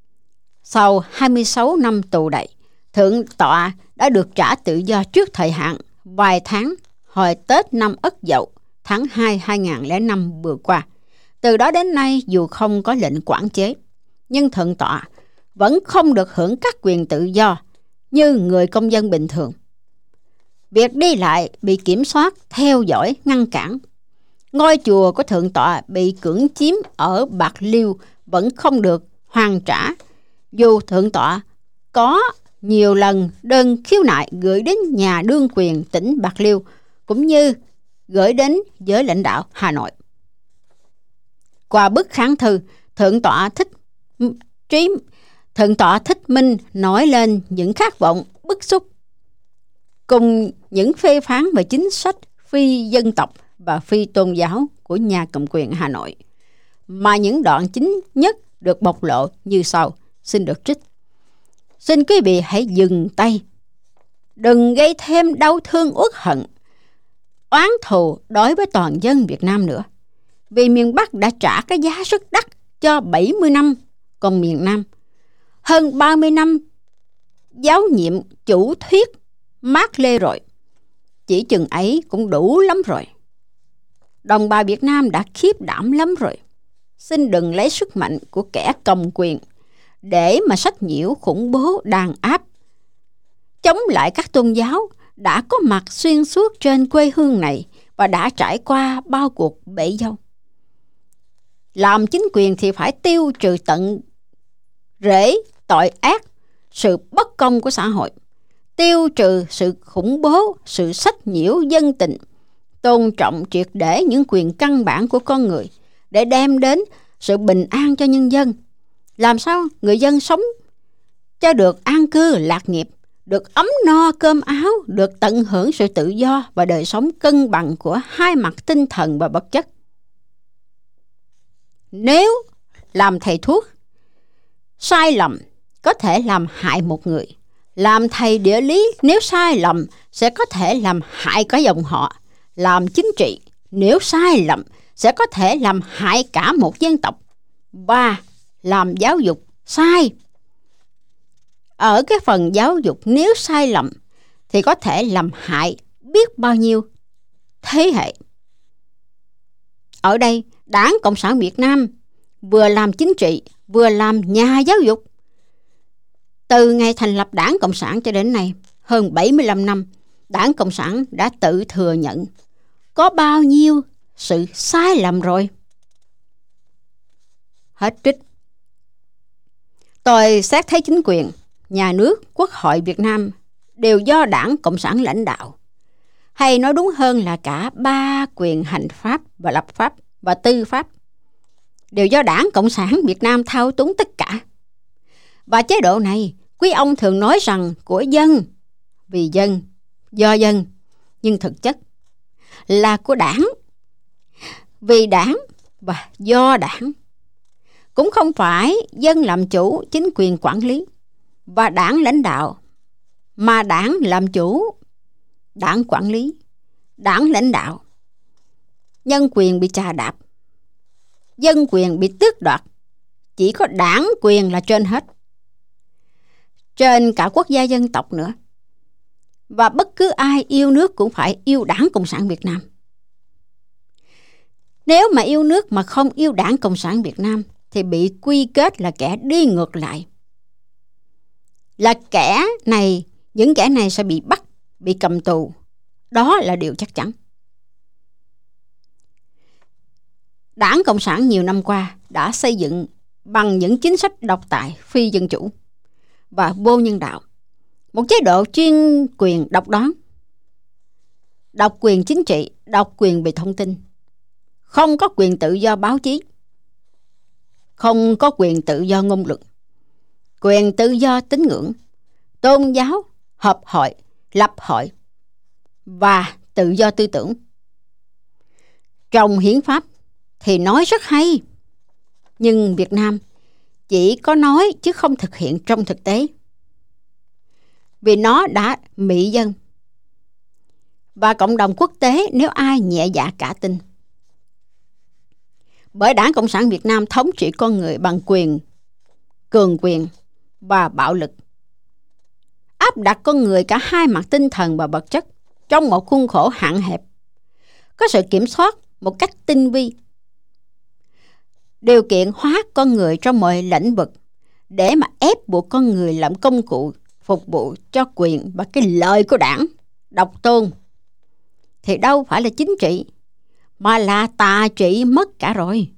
Sau hai mươi sáu năm tù đày, Thượng tọa đã được trả tự do trước thời hạn vài tháng hồi Tết năm Ất Dậu tháng hai năm hai nghìn lẻ năm vừa qua. Từ đó đến nay, dù không có lệnh quản chế, nhưng Thượng tọa vẫn không được hưởng các quyền tự do như người công dân bình thường. Việc đi lại bị kiểm soát, theo dõi, ngăn cản. Ngôi chùa của Thượng tọa bị cưỡng chiếm ở Bạc Liêu vẫn không được hoàn trả, dù Thượng tọa có nhiều lần đơn khiếu nại gửi đến nhà đương quyền tỉnh Bạc Liêu, cũng như gửi đến giới lãnh đạo Hà Nội. Qua bức kháng thư, Thượng tọa Thích Trí Thượng tọa Thích Minh nói lên những khát vọng bức xúc cùng những phê phán về chính sách phi dân tộc và phi tôn giáo của nhà cầm quyền Hà Nội, mà những đoạn chính nhất được bộc lộ như sau. Xin được trích. Xin quý vị hãy dừng tay, đừng gây thêm đau thương uất hận, oán thù đối với toàn dân Việt Nam nữa, vì miền Bắc đã trả cái giá rất đắt cho bảy mươi năm, còn miền Nam hơn ba mươi năm giáo nhiệm chủ thuyết Mác Lê rồi. Chỉ chừng ấy cũng đủ lắm rồi. Đồng bào Việt Nam đã khiếp đảm lắm rồi. Xin đừng lấy sức mạnh của kẻ cầm quyền để mà sách nhiễu, khủng bố, đàn áp, chống lại các tôn giáo đã có mặt xuyên suốt trên quê hương này và đã trải qua bao cuộc bể dâu. Làm chính quyền thì phải tiêu trừ tận rễ tội ác, sự bất công của xã hội, tiêu trừ sự khủng bố, sự sách nhiễu dân tình, tôn trọng triệt để những quyền căn bản của con người để đem đến sự bình an cho nhân dân. Làm sao người dân sống cho được an cư lạc nghiệp, được ấm no cơm áo, được tận hưởng sự tự do và đời sống cân bằng của hai mặt tinh thần và vật chất. Nếu làm thầy thuốc sai lầm có thể làm hại một người, làm thầy địa lý nếu sai lầm sẽ có thể làm hại cả dòng họ, làm chính trị nếu sai lầm sẽ có thể làm hại cả một dân tộc, và làm giáo dục sai, ở cái phần giáo dục nếu sai lầm thì có thể làm hại biết bao nhiêu thế hệ. Ở đây, Đảng Cộng sản Việt Nam vừa làm chính trị, vừa làm nhà giáo dục. Từ ngày thành lập Đảng Cộng sản cho đến nay, hơn bảy mươi lăm năm, Đảng Cộng sản đã tự thừa nhận có bao nhiêu sự sai lầm rồi. Hết trích. Tôi xét thấy chính quyền, nhà nước, Quốc hội Việt Nam đều do Đảng Cộng sản lãnh đạo, hay nói đúng hơn là cả ba quyền hành pháp và lập pháp và tư pháp đều do Đảng Cộng sản Việt Nam thao túng tất cả. Và chế độ này, quý ông thường nói rằng của dân, vì dân, do dân, nhưng thực chất là của Đảng, vì Đảng và do Đảng. Cũng không phải dân làm chủ, chính quyền quản lý và Đảng lãnh đạo, mà Đảng làm chủ, Đảng quản lý, Đảng lãnh đạo nhân quyền bị chà đạp, dân quyền bị tước đoạt, chỉ có đảng quyền là trên hết, trên cả quốc gia dân tộc nữa. Và bất cứ ai yêu nước cũng phải yêu Đảng Cộng sản Việt Nam. Nếu mà yêu nước mà không yêu Đảng Cộng sản Việt Nam thì bị quy kết là kẻ đi ngược lại. Là kẻ này, những kẻ này sẽ bị bắt, bị cầm tù. Đó là điều chắc chắn. Đảng Cộng sản nhiều năm qua đã xây dựng bằng những chính sách độc tài, phi dân chủ và vô nhân đạo một chế độ chuyên quyền độc đoán, độc quyền chính trị, độc quyền về thông tin, không có quyền tự do báo chí, không có quyền tự do ngôn luận, quyền tự do tín ngưỡng, tôn giáo, hợp hội, lập hội và tự do tư tưởng. Trong hiến pháp thì nói rất hay, nhưng Việt Nam chỉ có nói chứ không thực hiện trong thực tế, vì nó đã mị dân và cộng đồng quốc tế nếu ai nhẹ dạ cả tin. Bởi Đảng Cộng sản Việt Nam thống trị con người bằng quyền, cường quyền và bạo lực, áp đặt con người cả hai mặt tinh thần và vật chất trong một khuôn khổ hạn hẹp, có sự kiểm soát một cách tinh vi, điều kiện hóa con người trong mọi lĩnh vực để mà ép buộc con người làm công cụ phục vụ cho quyền và cái lợi của đảng, độc tôn, thì đâu phải là chính trị, mà là tà trị mất cả rồi.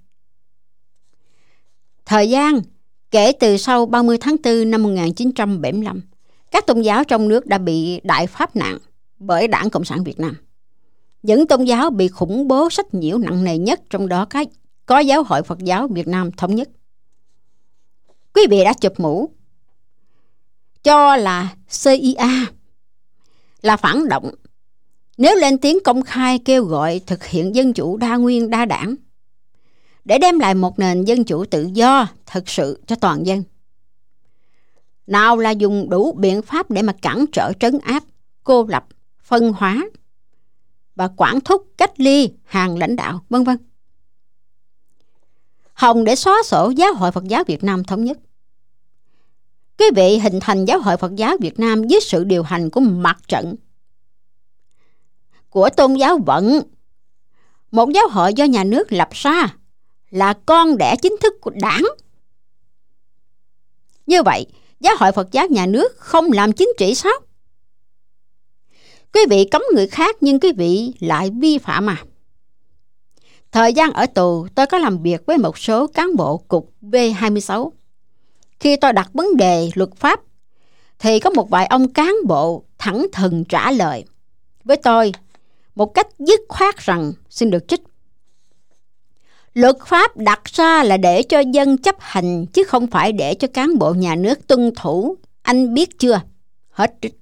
Thời gian kể từ sau ba mươi tháng tư năm một nghìn chín trăm bảy mươi lăm, các tôn giáo trong nước đã bị đại pháp nạn bởi Đảng Cộng sản Việt Nam. Những tôn giáo bị khủng bố sách nhiễu nặng nề nhất trong đó có, có Giáo hội Phật giáo Việt Nam Thống nhất. Quý vị đã chụp mũ cho là xê i a, là phản động, nếu lên tiếng công khai kêu gọi thực hiện dân chủ đa nguyên đa đảng để đem lại một nền dân chủ tự do thực sự cho toàn dân. Nào là dùng đủ biện pháp để mà cản trở trấn áp, cô lập, phân hóa và quản thúc, cách ly hàng lãnh đạo, vân vân. Hòng để xóa sổ Giáo hội Phật giáo Việt Nam Thống nhất. Quý vị hình thành Giáo hội Phật giáo Việt Nam dưới sự điều hành của mặt trận, của tôn giáo vận, một giáo hội do nhà nước lập ra, là con đẻ chính thức của đảng. Như vậy, Giáo hội Phật giáo nhà nước không làm chính trị sao? Quý vị cấm người khác nhưng quý vị lại vi phạm à? Thời gian ở tù, tôi có làm việc với một số cán bộ cục V hai mươi sáu. Khi tôi đặt vấn đề luật pháp, thì có một vài ông cán bộ thẳng thừng trả lời với tôi một cách dứt khoát rằng xin được trích: luật pháp đặt ra là để cho dân chấp hành chứ không phải để cho cán bộ nhà nước tuân thủ, anh biết chưa? Hết trích.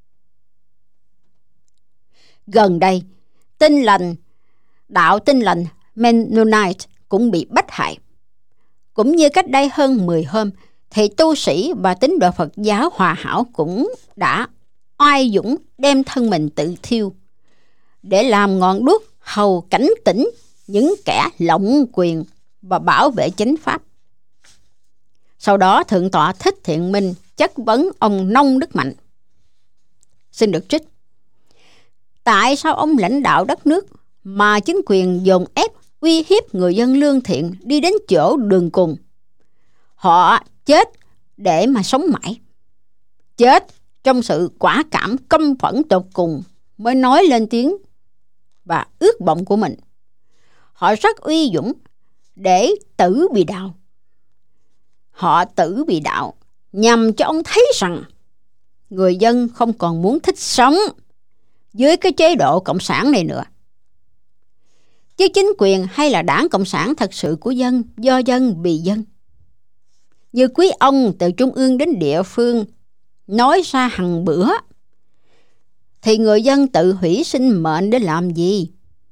Gần đây, Tin Lành, đạo Tin Lành Mennonite cũng bị bách hại. Cũng như cách đây hơn mười hôm, thì tu sĩ và tín đồ Phật giáo Hòa Hảo cũng đã oai dũng đem thân mình tự thiêu để làm ngọn đuốc hầu cảnh tỉnh những kẻ lộng quyền và bảo vệ chánh pháp. Sau đó Thượng tọa Thích Thiện Minh chất vấn ông Nông Đức Mạnh. Xin được trích: tại sao ông lãnh đạo đất nước mà chính quyền dồn ép uy hiếp người dân lương thiện đi đến chỗ đường cùng? Họ chết để mà sống mãi, chết trong sự quả cảm căm phẫn tột cùng mới nói lên tiếng và ước vọng của mình. Họ rất uy dũng để tử bị đạo. Họ tử bị đạo nhằm cho ông thấy rằng người dân không còn muốn thích sống dưới cái chế độ cộng sản này nữa. Chứ chính quyền hay là đảng cộng sản thật sự của dân, do dân, vì dân. Như quý ông từ trung ương đến địa phương nói ra hằng bữa, thì người dân tự hủy sinh mệnh để làm gì?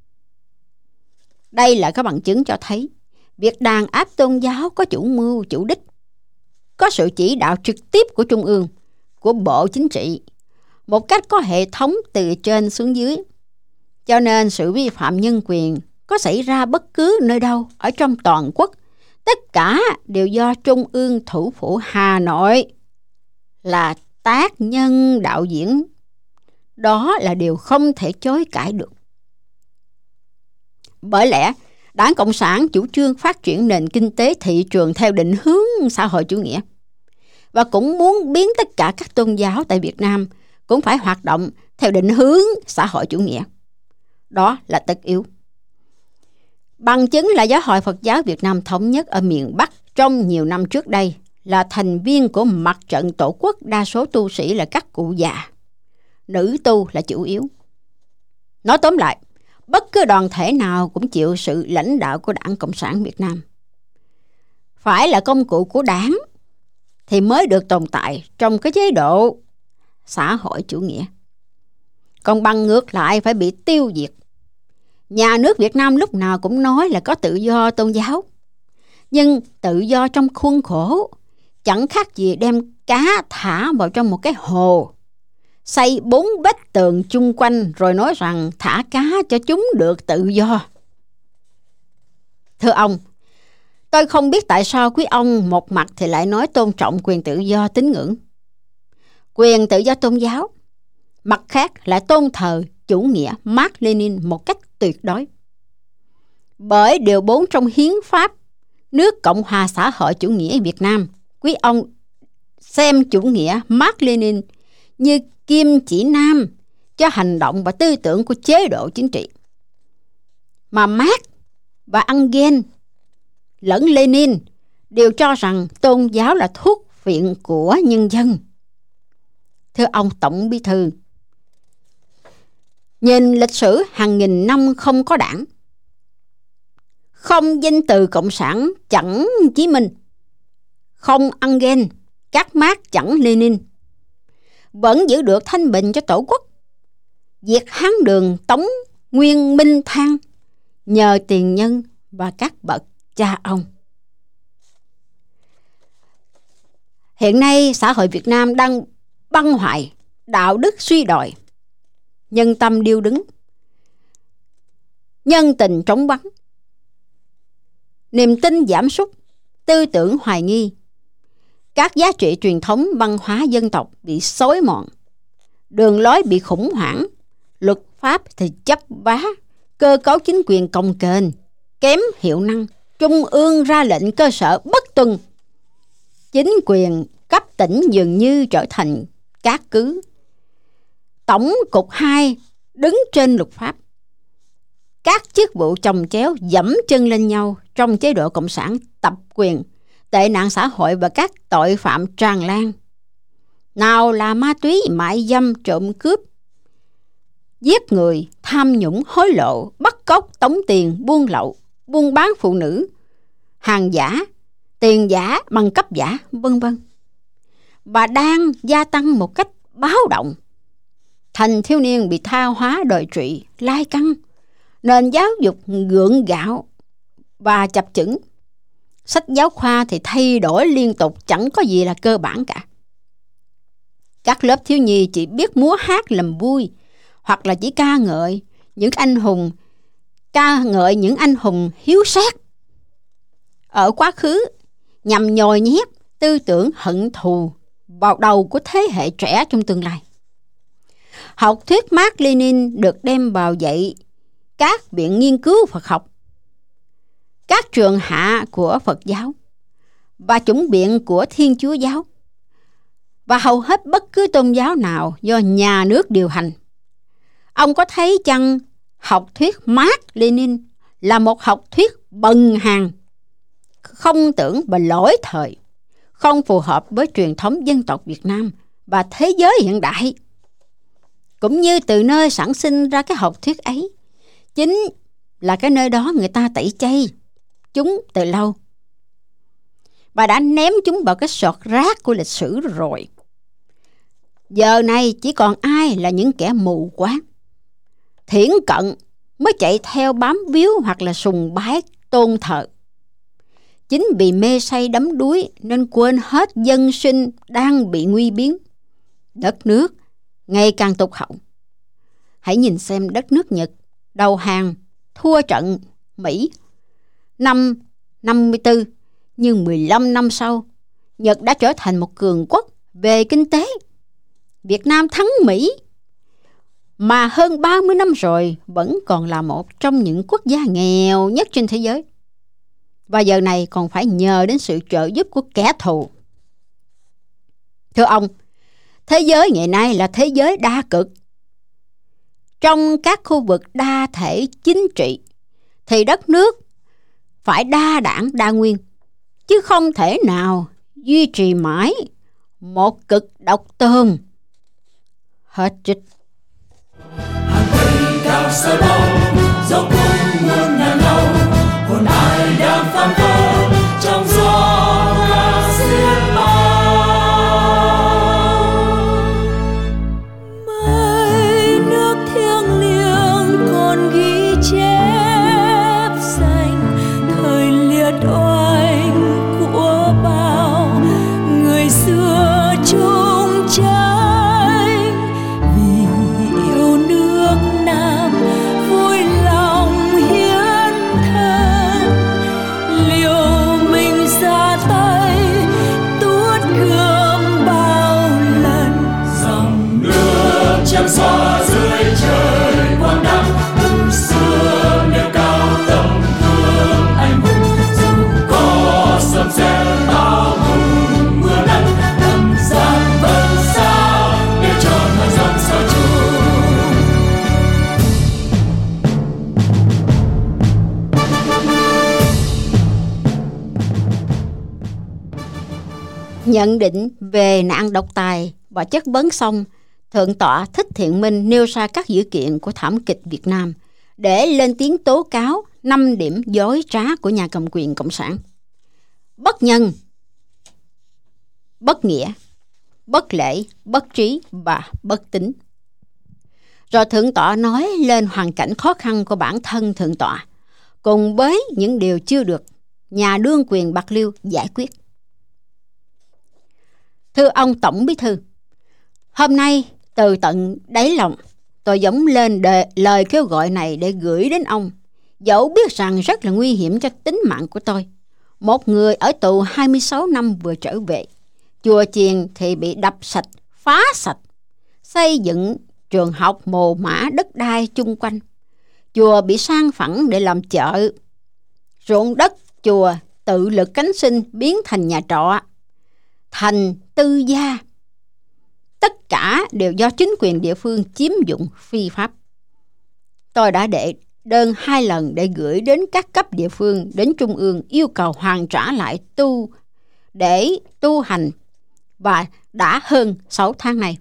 Đây là các bằng chứng cho thấy việc đàn áp tôn giáo có chủ mưu, chủ đích, có sự chỉ đạo trực tiếp của Trung ương, của Bộ Chính trị, một cách có hệ thống từ trên xuống dưới. Cho nên sự vi phạm nhân quyền có xảy ra bất cứ nơi đâu ở trong toàn quốc, tất cả đều do Trung ương thủ phủ Hà Nội là tác nhân đạo diễn. Đó là điều không thể chối cãi được. Bởi lẽ, Đảng Cộng sản chủ trương phát triển nền kinh tế thị trường theo định hướng xã hội chủ nghĩa, và cũng muốn biến tất cả các tôn giáo tại Việt Nam cũng phải hoạt động theo định hướng xã hội chủ nghĩa. Đó là tất yếu. Bằng chứng là Giáo hội Phật giáo Việt Nam Thống nhất ở miền Bắc trong nhiều năm trước đây là thành viên của Mặt trận Tổ quốc, đa số tu sĩ là các cụ già, nữ tu là chủ yếu. Nói tóm lại, bất cứ đoàn thể nào cũng chịu sự lãnh đạo của Đảng Cộng sản Việt Nam. Phải là công cụ của đảng thì mới được tồn tại trong cái chế độ xã hội chủ nghĩa. Còn bằng ngược lại phải bị tiêu diệt. Nhà nước Việt Nam lúc nào cũng nói là có tự do tôn giáo, nhưng tự do trong khuôn khổ chẳng khác gì đem cá thả vào trong một cái hồ, xây bốn vách tường chung quanh rồi nói rằng thả cá cho chúng được tự do. Thưa ông, tôi không biết tại sao quý ông một mặt thì lại nói tôn trọng quyền tự do tín ngưỡng, quyền tự do tôn giáo, mặt khác lại tôn thờ chủ nghĩa Mác Lênin một cách tuyệt đối. Bởi điều bốn trong hiến pháp nước Cộng hòa xã hội chủ nghĩa Việt Nam, quý ông xem chủ nghĩa Mác Lênin như kim chỉ nam cho hành động và tư tưởng của chế độ chính trị. Mà Mác và Engel lẫn Lenin đều cho rằng tôn giáo là thuốc viện của nhân dân. Thưa ông Tổng Bí thư, nhìn lịch sử hàng nghìn năm không có đảng, không danh từ Cộng sản chẳng Chí Minh, không Engel, các Mác chẳng Lenin, vẫn giữ được thanh bình cho tổ quốc. Diệt Hán Đường, Tống, Nguyên, Minh, Thang nhờ tiền nhân và các bậc cha ông. Hiện nay xã hội Việt Nam đang băng hoại, đạo đức suy đồi, nhân tâm điêu đứng, nhân tình trống vắng, niềm tin giảm sút, tư tưởng hoài nghi, các giá trị truyền thống văn hóa dân tộc bị xói mòn, đường lối bị khủng hoảng, luật pháp thì chấp vá, cơ cấu chính quyền cồng kềnh, kém hiệu năng, trung ương ra lệnh cơ sở bất tuân, chính quyền cấp tỉnh dường như trở thành cát cứ, tổng cục hai đứng trên luật pháp, các chức vụ chồng chéo dẫm chân lên nhau trong chế độ cộng sản tập quyền, tệ nạn xã hội và các tội phạm tràn lan. Nào là ma túy, mại dâm, trộm cướp, giết người, tham nhũng, hối lộ, bắt cóc, tống tiền, buôn lậu, buôn bán phụ nữ, hàng giả, tiền giả, bằng cấp giả, vân vân, và đang gia tăng một cách báo động. Thành thiếu niên bị tha hóa đồi trụy, lai căng, nền giáo dục gượng gạo và chập chững. Sách giáo khoa thì thay đổi liên tục, chẳng có gì là cơ bản cả. Các lớp thiếu nhi chỉ biết múa hát làm vui, hoặc là chỉ ca ngợi những anh hùng, ca ngợi những anh hùng hiếu sát ở quá khứ, nhằm nhồi nhét tư tưởng hận thù vào đầu của thế hệ trẻ trong tương lai. Học thuyết Mác Lênin được đem vào dạy các viện nghiên cứu Phật học, các trường hạ của Phật giáo và chủng viện của Thiên Chúa giáo, và hầu hết bất cứ tôn giáo nào do nhà nước điều hành. Ông có thấy chăng học thuyết Mác Lênin là một học thuyết bần hàn, không tưởng và lỗi thời, không phù hợp với truyền thống dân tộc Việt Nam và thế giới hiện đại? Cũng như từ nơi sản sinh ra cái học thuyết ấy, chính là cái nơi đó người ta tẩy chay chúng từ lâu và đã ném chúng vào cái sọt rác của lịch sử rồi. Giờ này chỉ còn ai là những kẻ mù quáng, thiển cận mới chạy theo bám víu hoặc là sùng bái tôn thờ. Chính vì mê say đắm đuối nên quên hết dân sinh đang bị nguy biến. Đất nước ngày càng tụt hậu. Hãy nhìn xem đất nước Nhật đầu hàng, thua trận Mỹ. Năm năm mươi tư, nhưng mười lăm năm sau, Nhật đã trở thành một cường quốc về kinh tế. Việt Nam thắng Mỹ, mà hơn ba mươi năm rồi vẫn còn là một trong những quốc gia nghèo nhất trên thế giới. Và giờ này còn phải nhờ đến sự trợ giúp của kẻ thù. Thưa ông, thế giới ngày nay là thế giới đa cực. Trong các khu vực đa thể chính trị thì đất nước phải đa đảng đa nguyên, chứ không thể nào duy trì mãi một cực độc tôn. Hết trích. Hàng cây cao sơ bóng, dốc cung muôn ngàn lâu, hồn ai đang phang phơ trong gió ca xiết bao. Mây nước thiêng liêng còn ghi chép danh thời liệt oanh của bao người xưa chung tranh, vì yêu nước Nam vui lòng hiến thân, liều mình ra tay tuốt gươm bao lần. Dòng nước trắng xóa dưới trời quang đăng, hùng xưa nêu cao tấm gương anh hùng. Dù có sấm sét bão bùng mưa nắng, tầm gian vẫn sao để tròn hàng dặm sao chung. Nhận định về nạn độc tài và chất vấn xong, Thượng tọa Thích Thiện Minh nêu ra các dữ kiện của thảm kịch Việt Nam để lên tiếng tố cáo năm điểm dối trá của nhà cầm quyền Cộng sản: bất nhân, bất nghĩa, bất lễ, bất trí và bất tín. Rồi Thượng tọa nói lên hoàn cảnh khó khăn của bản thân Thượng tọa, cùng với những điều chưa được nhà đương quyền Bạc Liêu giải quyết. Thưa ông Tổng Bí thư, hôm nay từ tận đáy lòng tôi dóng lên đề, lời kêu gọi này để gửi đến ông, dẫu biết rằng rất là nguy hiểm cho tính mạng của tôi. Một người ở tù hai mươi sáu năm vừa trở về, chùa chiền thì bị đập sạch, phá sạch, xây dựng trường học mồ mã đất đai chung quanh, chùa bị san phẳng để làm chợ, ruộng đất chùa tự lực cánh sinh biến thành nhà trọ, thành tư gia. Tất cả đều do chính quyền địa phương chiếm dụng phi pháp. Tôi đã đệ đơn hai lần để gửi đến các cấp địa phương, đến trung ương yêu cầu hoàn trả lại tu để tu hành, và đã hơn sáu tháng nay.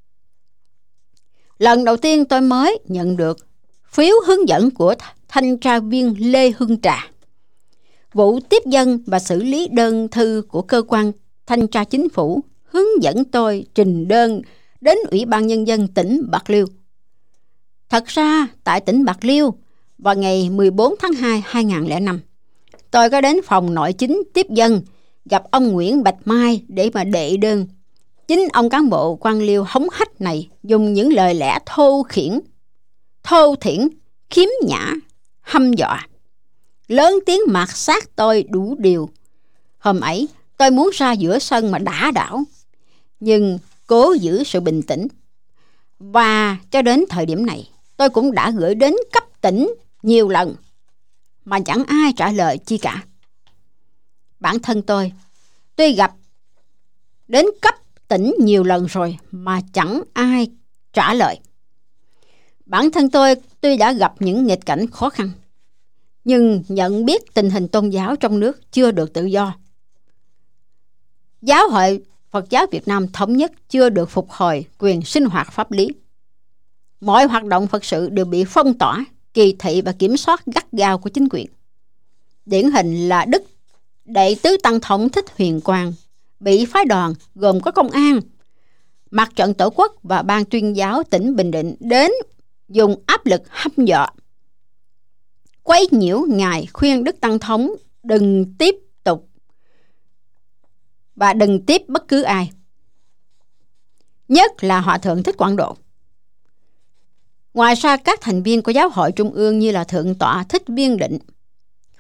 Lần đầu tiên tôi mới nhận được phiếu hướng dẫn của thanh tra viên Lê Hưng Trà. Vụ tiếp dân và xử lý đơn thư của cơ quan thanh tra chính phủ hướng dẫn tôi trình đơn đến Ủy ban Nhân dân tỉnh Bạc Liêu. Thật ra, tại tỉnh Bạc Liêu, vào ngày mười bốn tháng hai năm hai nghìn không trăm lẻ năm, tôi có đến phòng nội chính tiếp dân, gặp ông Nguyễn Bạch Mai để mà đệ đơn. Chính ông cán bộ quan liêu hống hách này dùng những lời lẽ thô khiển, thô thiển, khiếm nhã, hăm dọa, lớn tiếng mạt sát tôi đủ điều. Hôm ấy, tôi muốn ra giữa sân mà đả đảo, nhưng cố giữ sự bình tĩnh. Và cho đến thời điểm này, tôi cũng đã gửi đến cấp tỉnh nhiều lần, mà chẳng ai trả lời chi cả. Bản thân tôi, tuy gặp đến cấp tỉnh nhiều lần rồi mà chẳng ai trả lời. Bản thân tôi tuy đã gặp những nghịch cảnh khó khăn, nhưng nhận biết tình hình tôn giáo trong nước chưa được tự do. Giáo hội Phật giáo Việt Nam thống nhất chưa được phục hồi quyền sinh hoạt pháp lý. Mọi hoạt động Phật sự đều bị phong tỏa, kỳ thị và kiểm soát gắt gao của chính quyền. Điển hình là Đức Đệ tứ Tăng Thống Thích Huyền Quang bị phái đoàn gồm có công an, Mặt trận Tổ quốc và Ban Tuyên giáo tỉnh Bình Định đến dùng áp lực hăm dọa, quấy nhiễu Ngài, khuyên Đức Tăng Thống đừng tiếp tục và đừng tiếp bất cứ ai, nhất là Hòa Thượng Thích Quảng Độ. Ngoài ra, các thành viên của giáo hội trung ương như là Thượng tọa Thích Viên Định,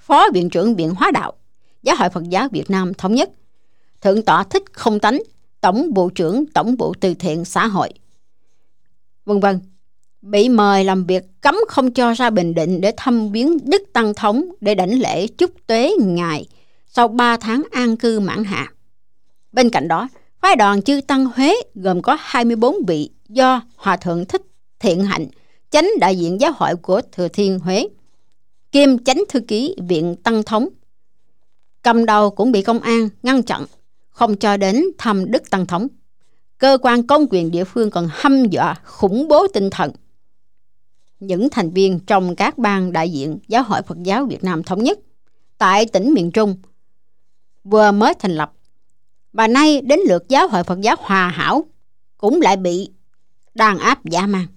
Phó Viện trưởng Viện Hóa Đạo, Giáo hội Phật giáo Việt Nam Thống nhất, Thượng tọa Thích Không Tánh, Tổng Bộ trưởng Tổng Bộ Từ thiện Xã hội, vân vân, bị mời làm việc cấm không cho ra Bình Định để thăm viếng Đức Tăng Thống để đảnh lễ chúc tuế Ngài sau ba tháng an cư mãn hạ. Bên cạnh đó, phái đoàn chư Tăng Huế gồm có hai mươi bốn vị do Hòa Thượng Thích Thiện Hạnh, chánh đại diện giáo hội của Thừa Thiên Huế, kiêm chánh thư ký Viện Tăng Thống, cầm đầu cũng bị công an ngăn chặn, không cho đến thăm Đức Tăng Thống. Cơ quan công quyền địa phương còn hăm dọa khủng bố tinh thần. Những thành viên trong các ban đại diện Giáo hội Phật giáo Việt Nam Thống nhất tại tỉnh miền Trung vừa mới thành lập, và nay đến lượt Giáo hội Phật giáo Hòa Hảo cũng lại bị đàn áp dã man.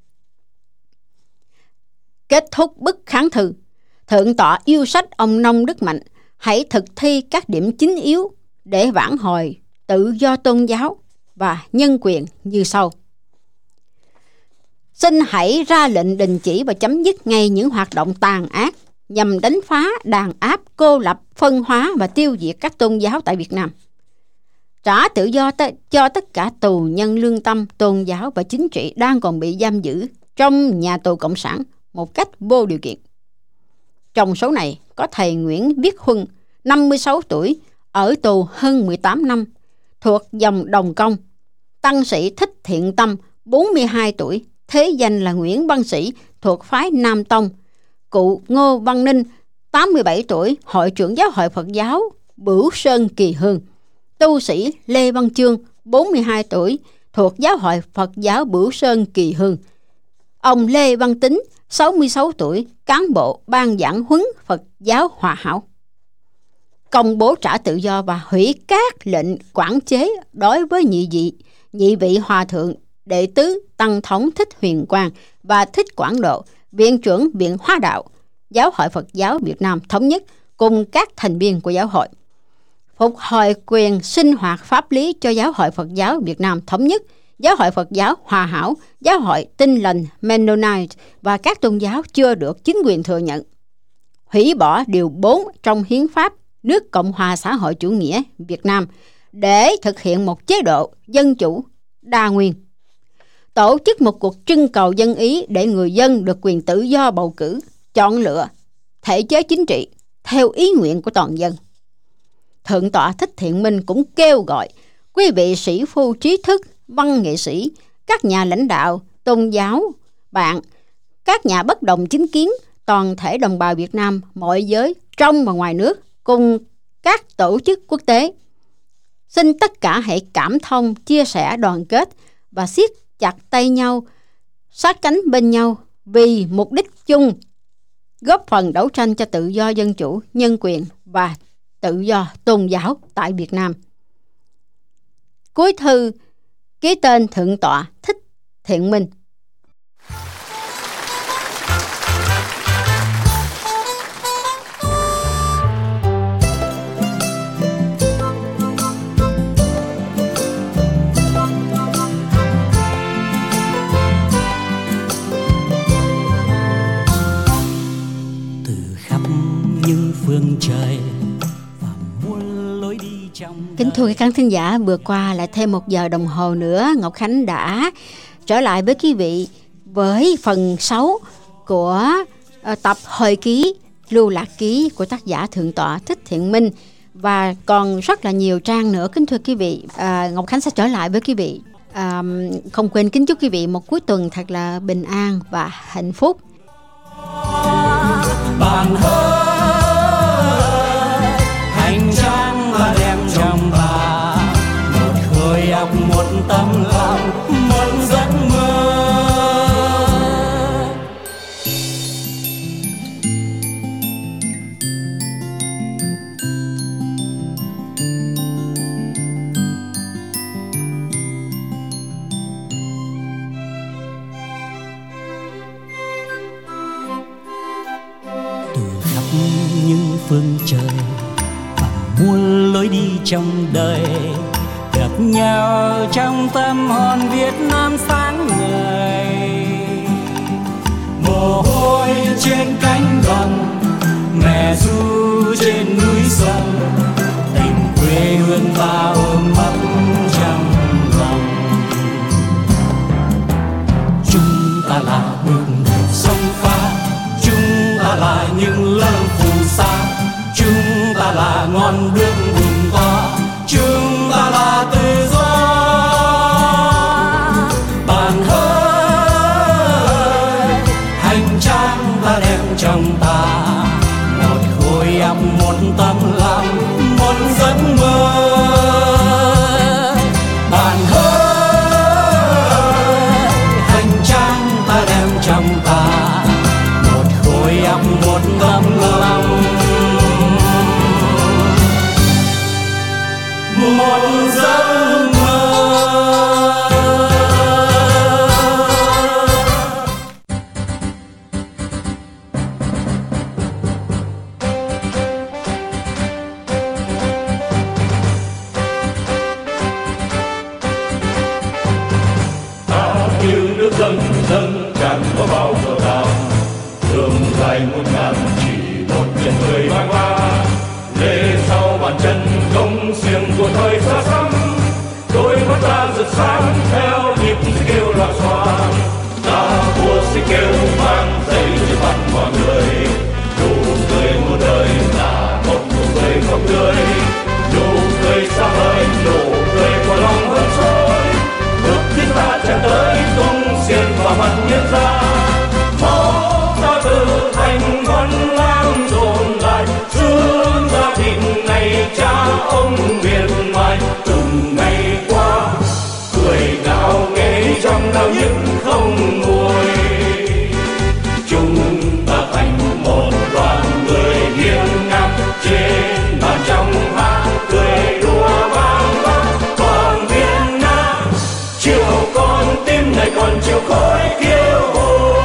Kết thúc bức kháng thư, Thượng tọa yêu sách ông Nông Đức Mạnh hãy thực thi các điểm chính yếu để vãn hồi tự do tôn giáo và nhân quyền như sau. Xin hãy ra lệnh đình chỉ và chấm dứt ngay những hoạt động tàn ác nhằm đánh phá, đàn áp, cô lập, phân hóa và tiêu diệt các tôn giáo tại Việt Nam. Trả tự do t- cho tất cả tù nhân lương tâm, tôn giáo và chính trị đang còn bị giam giữ trong nhà tù Cộng sản một cách vô điều kiện. Trong số này có thầy Nguyễn Viết Huân, năm mươi sáu tuổi, ở tù hơn mười tám năm, thuộc dòng Đồng Công. Tăng sĩ Thích Thiện Tâm, bốn mươi hai tuổi, thế danh là Nguyễn Văn Sĩ, thuộc phái Nam Tông. Cụ Ngô Văn Ninh, tám mươi bảy tuổi, hội trưởng Giáo hội Phật giáo Bửu Sơn Kỳ Hương. Tu sĩ Lê Văn Chương, bốn mươi hai tuổi, thuộc Giáo hội Phật giáo Bửu Sơn Kỳ Hương. Ông Lê Văn Tính, sáu mươi sáu tuổi, cán bộ ban giảng huấn Phật giáo Hòa Hảo. Công bố trả tự do và hủy các lệnh quản chế đối với nhị vị, nhị vị Hòa thượng đệ tứ Tăng Thống Thích Huyền Quang và Thích Quảng Độ, Viện trưởng Viện Hóa Đạo, Giáo hội Phật giáo Việt Nam Thống nhất cùng các thành viên của giáo hội. Phục hồi quyền sinh hoạt pháp lý cho Giáo hội Phật giáo Việt Nam Thống nhất, Giáo hội Phật giáo Hòa Hảo, Giáo hội Tin lành Mennonite và các tôn giáo chưa được chính quyền thừa nhận. Hủy bỏ điều bốn trong Hiến pháp nước Cộng hòa xã hội chủ nghĩa Việt Nam để thực hiện một chế độ dân chủ đa nguyên. Tổ chức một cuộc trưng cầu dân ý để người dân được quyền tự do bầu cử, chọn lựa thể chế chính trị theo ý nguyện của toàn dân. Thượng tọa Thích Thiện Minh cũng kêu gọi quý vị sĩ phu trí thức, văn nghệ sĩ, các nhà lãnh đạo, tôn giáo, bạn, các nhà bất đồng chính kiến, toàn thể đồng bào Việt Nam, mọi giới, trong và ngoài nước, cùng các tổ chức quốc tế. Xin tất cả hãy cảm thông, chia sẻ, đoàn kết và siết chặt tay nhau, sát cánh bên nhau vì mục đích chung, góp phần đấu tranh cho tự do dân chủ, nhân quyền và tự do tôn giáo tại Việt Nam. Cuối thư ký tên Thượng tọa Thích Thiện Minh. Từ khắp những phương trời và muôn lối đi trong Kính thưa các khán thính giả, vừa qua lại thêm một giờ đồng hồ nữa, Ngọc Khánh đã trở lại với quý vị với phần sáu của uh, tập hồi ký lưu lạc ký của tác giả Thượng tọa Thích Thiện Minh, và còn rất là nhiều trang nữa. Kính thưa quý vị, uh, Ngọc Khánh sẽ trở lại với quý vị. Uh, không quên kính chúc quý vị một cuối tuần thật là bình an và hạnh phúc. Bạn ơi, hành trang là đem trong bà một khối óc, một tấm lòng, một giấc mơ. Những phương trời và muôn lối đi trong đời, gặp nhau trong tâm hồn Việt Nam sáng ngời. Mồ hôi trên cánh đồng mẹ ru sông, tình quê hương ta ôm ấp trong lòng. Chúng ta là bước sông pha, chúng ta là những lớp phù sa, chúng ta là ngọn đuốc bùng to, chúng ta là tự do. Bạn ơi, hành trang ta đem trong ta một khối óc, một tấm lòng, một giấc mơ. Bạn ơi, hành trang ta đem trong ta một khối óc, một tấm lòng, một giấc mơ. Như nước dâng dâng tràn qua bao giờ tao, đường dài một ngàn chỉ một chân người vang la. Lê sau bàn chân công xiềng của thời xa xăm, đôi mắt ta rực sáng theo nhịp kêu loạn xoan. Ta vua xích kêu mang dây trên mặt mọi người, nụ cười muôn đời là một nụ cười không tươi, nụ cười xa vời, nụ cười của lòng hơn trôi. Bước tiến ta chạm tới tung xiềng vào mặt nhân gian, máu ta từ thành văn lang dồn lại xương ra thịt này cha ông miệt mài. Từng ngày qua cười ngạo nghễ trong đau nhức không nguôi, chúng ta thành một đoàn người hiên ngang trên bàn trong hát cười đùa vang vang. Còn Việt Nam chiều con tim này còn chiều khói kiêu hùng,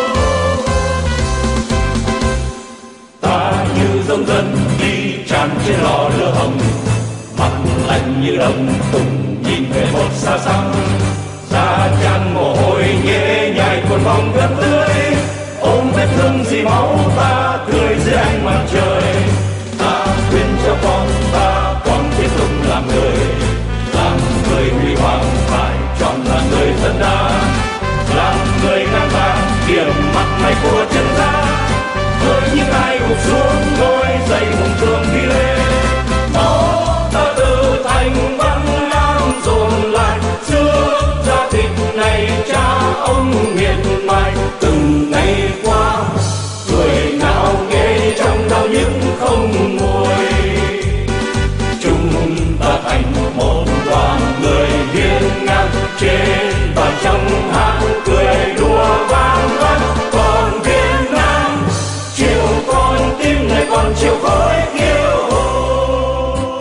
ta như dòng dân đi tràn trên lò lửa hồng, mặt lạnh như đồng cùng nhìn về một xa xăm. Da chan mồ hôi nhễ nhại cuộn vòng cất tươi, ôm vết thương dì máu ta cười dưới ánh mặt trời. Ta khuyên cho con ta còn tiếp tục làm người, làm người huy hoàng phải chọn là người dân đa, làm người ngang vàng điểm mặt này của chân ta. Với những ai gục xuống ngôi dậy hùng cường đi lên, máu ta từ thành băng lam dồn lại xương ra thịt này cha ông miệt mài. Từng ngày qua cười ngạo nghễ trong đau nhức không nguôi, chúng ta thành một đoàn người hiên ngang trên bàn trong hát cười đùa vang vang. Còn Việt Nam chiều con tim này còn chiều khói kiêu hùng.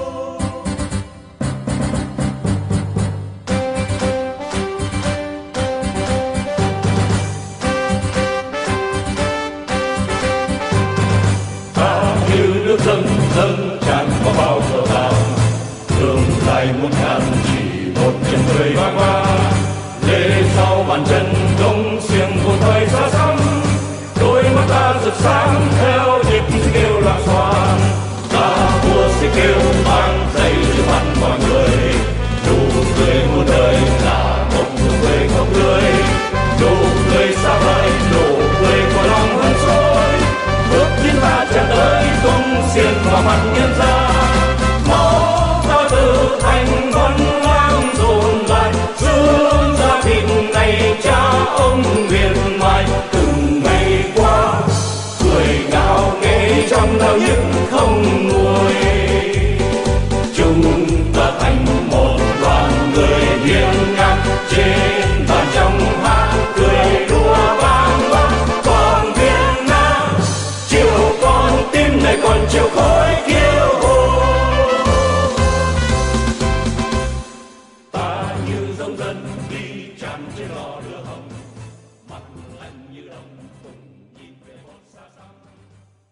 Ta như nước dâng dâng tràn qua bao giờ tao, đường dài một ngàn chỉ một chân người vang vang. Lê sau bàn chân công xiềng của thời xa xăm, đôi mắt ta rực sáng theo nhịp kêu loạn xoan. Ta vua xích kêu mang dây trên mặt mọi người, nụ cười muôn đời là một nụ cười không tươi, nụ cười xa vời, nụ cười của lòng hơn trôi. Bước tiến ta chạm tới tung xiềng vào mặt nhân gian,